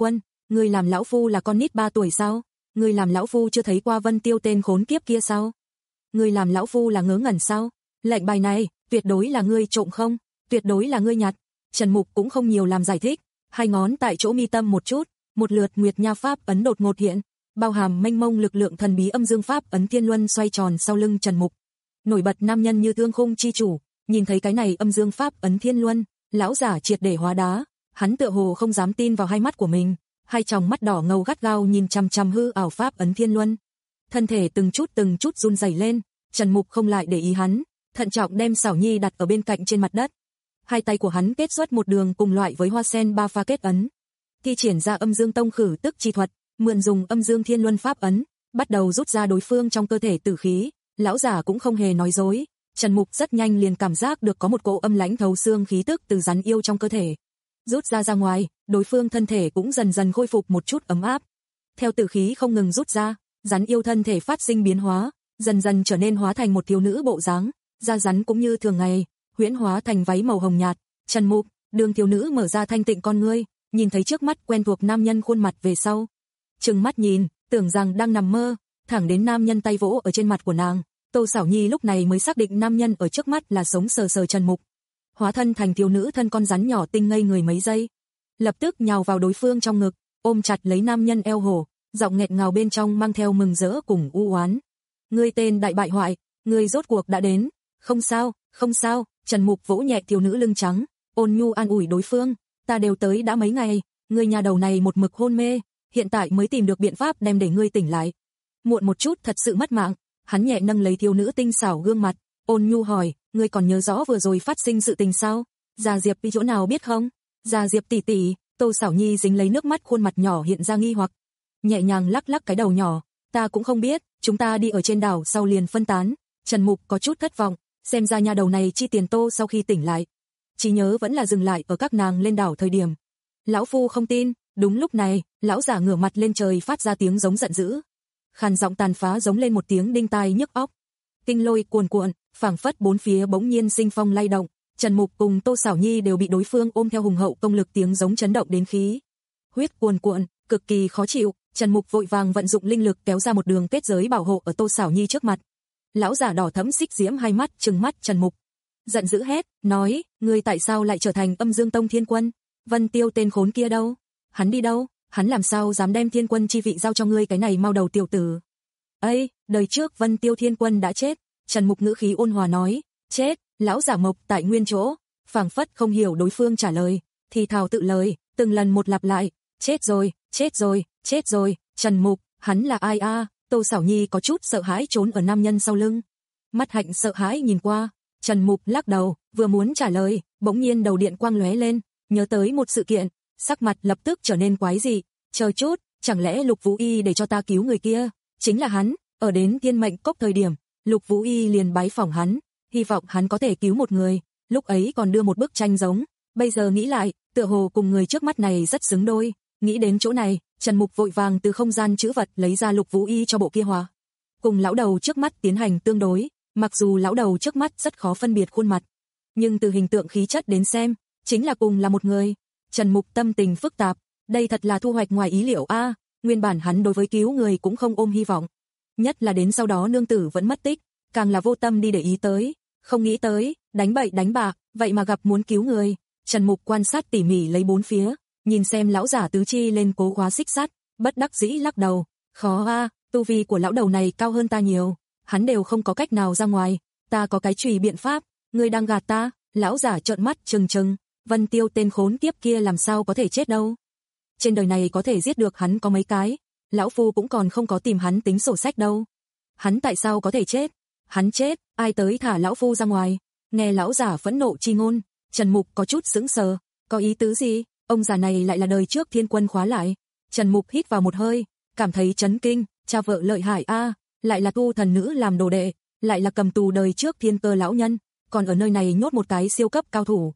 Ngươi làm lão phu là con nít ba tuổi sao? Ngươi làm lão phu chưa thấy qua Vân Tiêu tên khốn kiếp kia sao? Ngươi làm lão phu là ngớ ngẩn sao? Lệnh bài này, tuyệt đối là ngươi trộm không? Tuyệt đối là ngươi nhặt. Trần Mục cũng không nhiều làm giải thích, hai ngón tại chỗ mi tâm một chút, một lượt Nguyệt Nha pháp ấn đột ngột hiện, bao hàm mênh mông lực lượng thần bí âm dương pháp ấn thiên luân xoay tròn sau lưng Trần Mục. Nổi bật nam nhân như Thương Khung chi chủ, nhìn thấy cái này âm dương pháp ấn thiên luân, lão giả triệt để hóa đá, hắn tựa hồ không dám tin vào hai mắt của mình, hai tròng mắt đỏ ngầu gắt gao nhìn chằm chằm hư ảo pháp ấn thiên luân. Thân thể từng chút từng chút run rẩy lên, Trần Mục không lại để ý hắn, thận trọng đem Xảo Nhi đặt ở bên cạnh trên mặt đất. Hai tay của hắn kết xuất một đường cùng loại với hoa sen ba pha kết ấn, thi triển ra âm dương tông khử tức chi thuật, mượn dùng âm dương thiên luân pháp ấn, bắt đầu rút ra đối phương trong cơ thể tử khí. Lão giả cũng không hề nói dối, Trần Mục rất nhanh liền cảm giác được có một cỗ âm lãnh thấu xương khí tức từ rắn yêu trong cơ thể rút ra ra ngoài, đối phương thân thể cũng dần dần khôi phục một chút ấm áp. Theo tử khí không ngừng rút ra, rắn yêu thân thể phát sinh biến hóa, dần dần trở nên hóa thành một thiếu nữ bộ dáng, da rắn cũng như thường ngày, huyễn hóa thành váy màu hồng nhạt. Trần Mục, đường thiếu nữ mở ra thanh tịnh con ngươi, nhìn thấy trước mắt quen thuộc nam nhân khuôn mặt về sau, trừng mắt nhìn, tưởng rằng đang nằm mơ, thẳng đến nam nhân tay vỗ ở trên mặt của nàng, Tô Xảo Nhi lúc này mới xác định nam nhân ở trước mắt là sống sờ sờ Trần Mục. Hóa thân thành thiếu nữ thân con rắn nhỏ tinh ngây người mấy giây, lập tức nhào vào đối phương trong ngực, ôm chặt lấy nam nhân eo hổ, giọng nghẹn ngào bên trong mang theo mừng rỡ cùng u oán. Ngươi tên đại bại hoại, ngươi rốt cuộc đã đến. Không sao, không sao. Trần Mục vỗ nhẹ thiếu nữ lưng trắng, ôn nhu an ủi đối phương, ta đều tới đã mấy ngày, ngươi nhà đầu này một mực hôn mê, hiện tại mới tìm được biện pháp đem để ngươi tỉnh lại. Muộn một chút thật sự mất mạng. Hắn nhẹ nâng lấy thiếu nữ tinh xảo gương mặt, ôn nhu hỏi, ngươi còn nhớ rõ vừa rồi phát sinh sự tình sao? Gia Diệp đi chỗ nào biết không? Gia Diệp tỷ tỷ. Tô Xảo Nhi dính lấy nước mắt, khuôn mặt nhỏ hiện ra nghi hoặc, nhẹ nhàng lắc lắc cái đầu nhỏ, ta cũng không biết, chúng ta đi ở trên đảo sau liền phân tán. Trần Mục có chút thất vọng, xem ra nhà đầu này chi tiền Tô sau khi tỉnh lại, trí nhớ vẫn là dừng lại ở các nàng lên đảo thời điểm. Lão phu không tin. Đúng lúc này, lão giả ngửa mặt lên trời phát ra tiếng giống giận dữ, khàn giọng tàn phá giống lên một tiếng đinh tai nhức óc. Kinh lôi cuồn cuộn, phảng phất bốn phía bỗng nhiên sinh phong lay động, Trần Mục cùng Tô Xảo Nhi đều bị đối phương ôm theo hùng hậu công lực tiếng giống chấn động đến khí huyết cuồn cuộn, cực kỳ khó chịu. Trần Mục vội vàng vận dụng linh lực kéo ra một đường kết giới bảo hộ ở Tô Xảo Nhi trước mặt. Lão giả đỏ thẫm xích diễm hai mắt trừng mắt Trần Mục, giận dữ hét, nói, ngươi tại sao lại trở thành Âm Dương Tông Thiên Quân? Vân Tiêu tên khốn kia đâu? Hắn đi đâu? Hắn làm sao dám đem Thiên Quân chi vị giao cho ngươi cái này mau đầu tiểu tử? Ây, đời trước Vân Tiêu Thiên Quân đã chết. Trần Mục ngữ khí ôn hòa nói, chết. Lão giả mộc tại nguyên chỗ, phảng phất không hiểu đối phương trả lời, thì thào tự lời, từng lần một lặp lại, chết rồi, chết rồi, chết rồi. Trần Mục, hắn là ai a? À? Tô Xảo Nhi có chút sợ hãi trốn ở nam nhân sau lưng, mắt hạnh sợ hãi nhìn qua. Trần Mục lắc đầu, vừa muốn trả lời, bỗng nhiên đầu điện quang lóe lên, nhớ tới một sự kiện, sắc mặt lập tức trở nên quái dị. Chờ chút, chẳng lẽ Lục Vũ Y để cho ta cứu người kia? Chính là hắn. Ở đến Thiên Mệnh Cốc thời điểm, Lục Vũ Y liền bái phỏng hắn, hy vọng hắn có thể cứu một người, lúc ấy còn đưa một bức tranh giống, bây giờ nghĩ lại, tựa hồ cùng người trước mắt này rất xứng đôi. Nghĩ đến chỗ này, Trần Mục vội vàng từ không gian trữ vật lấy ra Lục Vũ Y cho bộ kia hòa, cùng lão đầu trước mắt tiến hành tương đối. Mặc dù lão đầu trước mắt rất khó phân biệt khuôn mặt, nhưng từ hình tượng khí chất đến xem, chính là cùng là một người. Trần Mục tâm tình phức tạp, đây thật là thu hoạch ngoài ý liệu a. À, nguyên bản hắn đối với cứu người cũng không ôm hy vọng, nhất là đến sau đó nương tử vẫn mất tích, càng là vô tâm đi để ý tới, không nghĩ tới, đánh bậy đánh bạc, vậy mà gặp muốn cứu người. Trần Mục quan sát tỉ mỉ lấy bốn phía, nhìn xem lão giả tứ chi lên cố khóa xích sắt, bất đắc dĩ lắc đầu, khó a, à, tu vi của lão đầu này cao hơn ta nhiều, hắn đều không có cách nào ra ngoài, ta có cái chùy biện pháp, ngươi đang gạt ta. Lão giả trợn mắt trừng trừng, Vân Tiêu tên khốn kiếp kia làm sao có thể chết đâu? Trên đời này có thể giết được hắn có mấy cái, lão phu cũng còn không có tìm hắn tính sổ sách đâu. Hắn tại sao có thể chết? Hắn chết, ai tới thả lão phu ra ngoài? Nghe lão giả phẫn nộ chi ngôn, Trần Mục có chút sững sờ, có ý tứ gì? Ông già này lại là đời trước Thiên Quân khóa lại. Trần Mục hít vào một hơi, cảm thấy chấn kinh, cha vợ lợi hại a, à, lại là tu thần nữ làm đồ đệ, lại là cầm tù đời trước Thiên Cơ lão nhân, còn ở nơi này nhốt một cái siêu cấp cao thủ.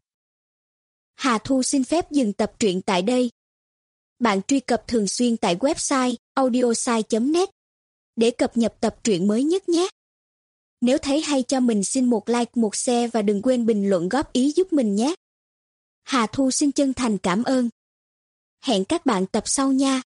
Hà Thu xin phép dừng tập truyện tại đây. Bạn truy cập thường xuyên tại website audiosai chấm net để cập nhật tập truyện mới nhất nhé. Nếu thấy hay cho mình xin một like, một share và đừng quên bình luận góp ý giúp mình nhé. Hà Thu xin chân thành cảm ơn. Hẹn các bạn tập sau nha.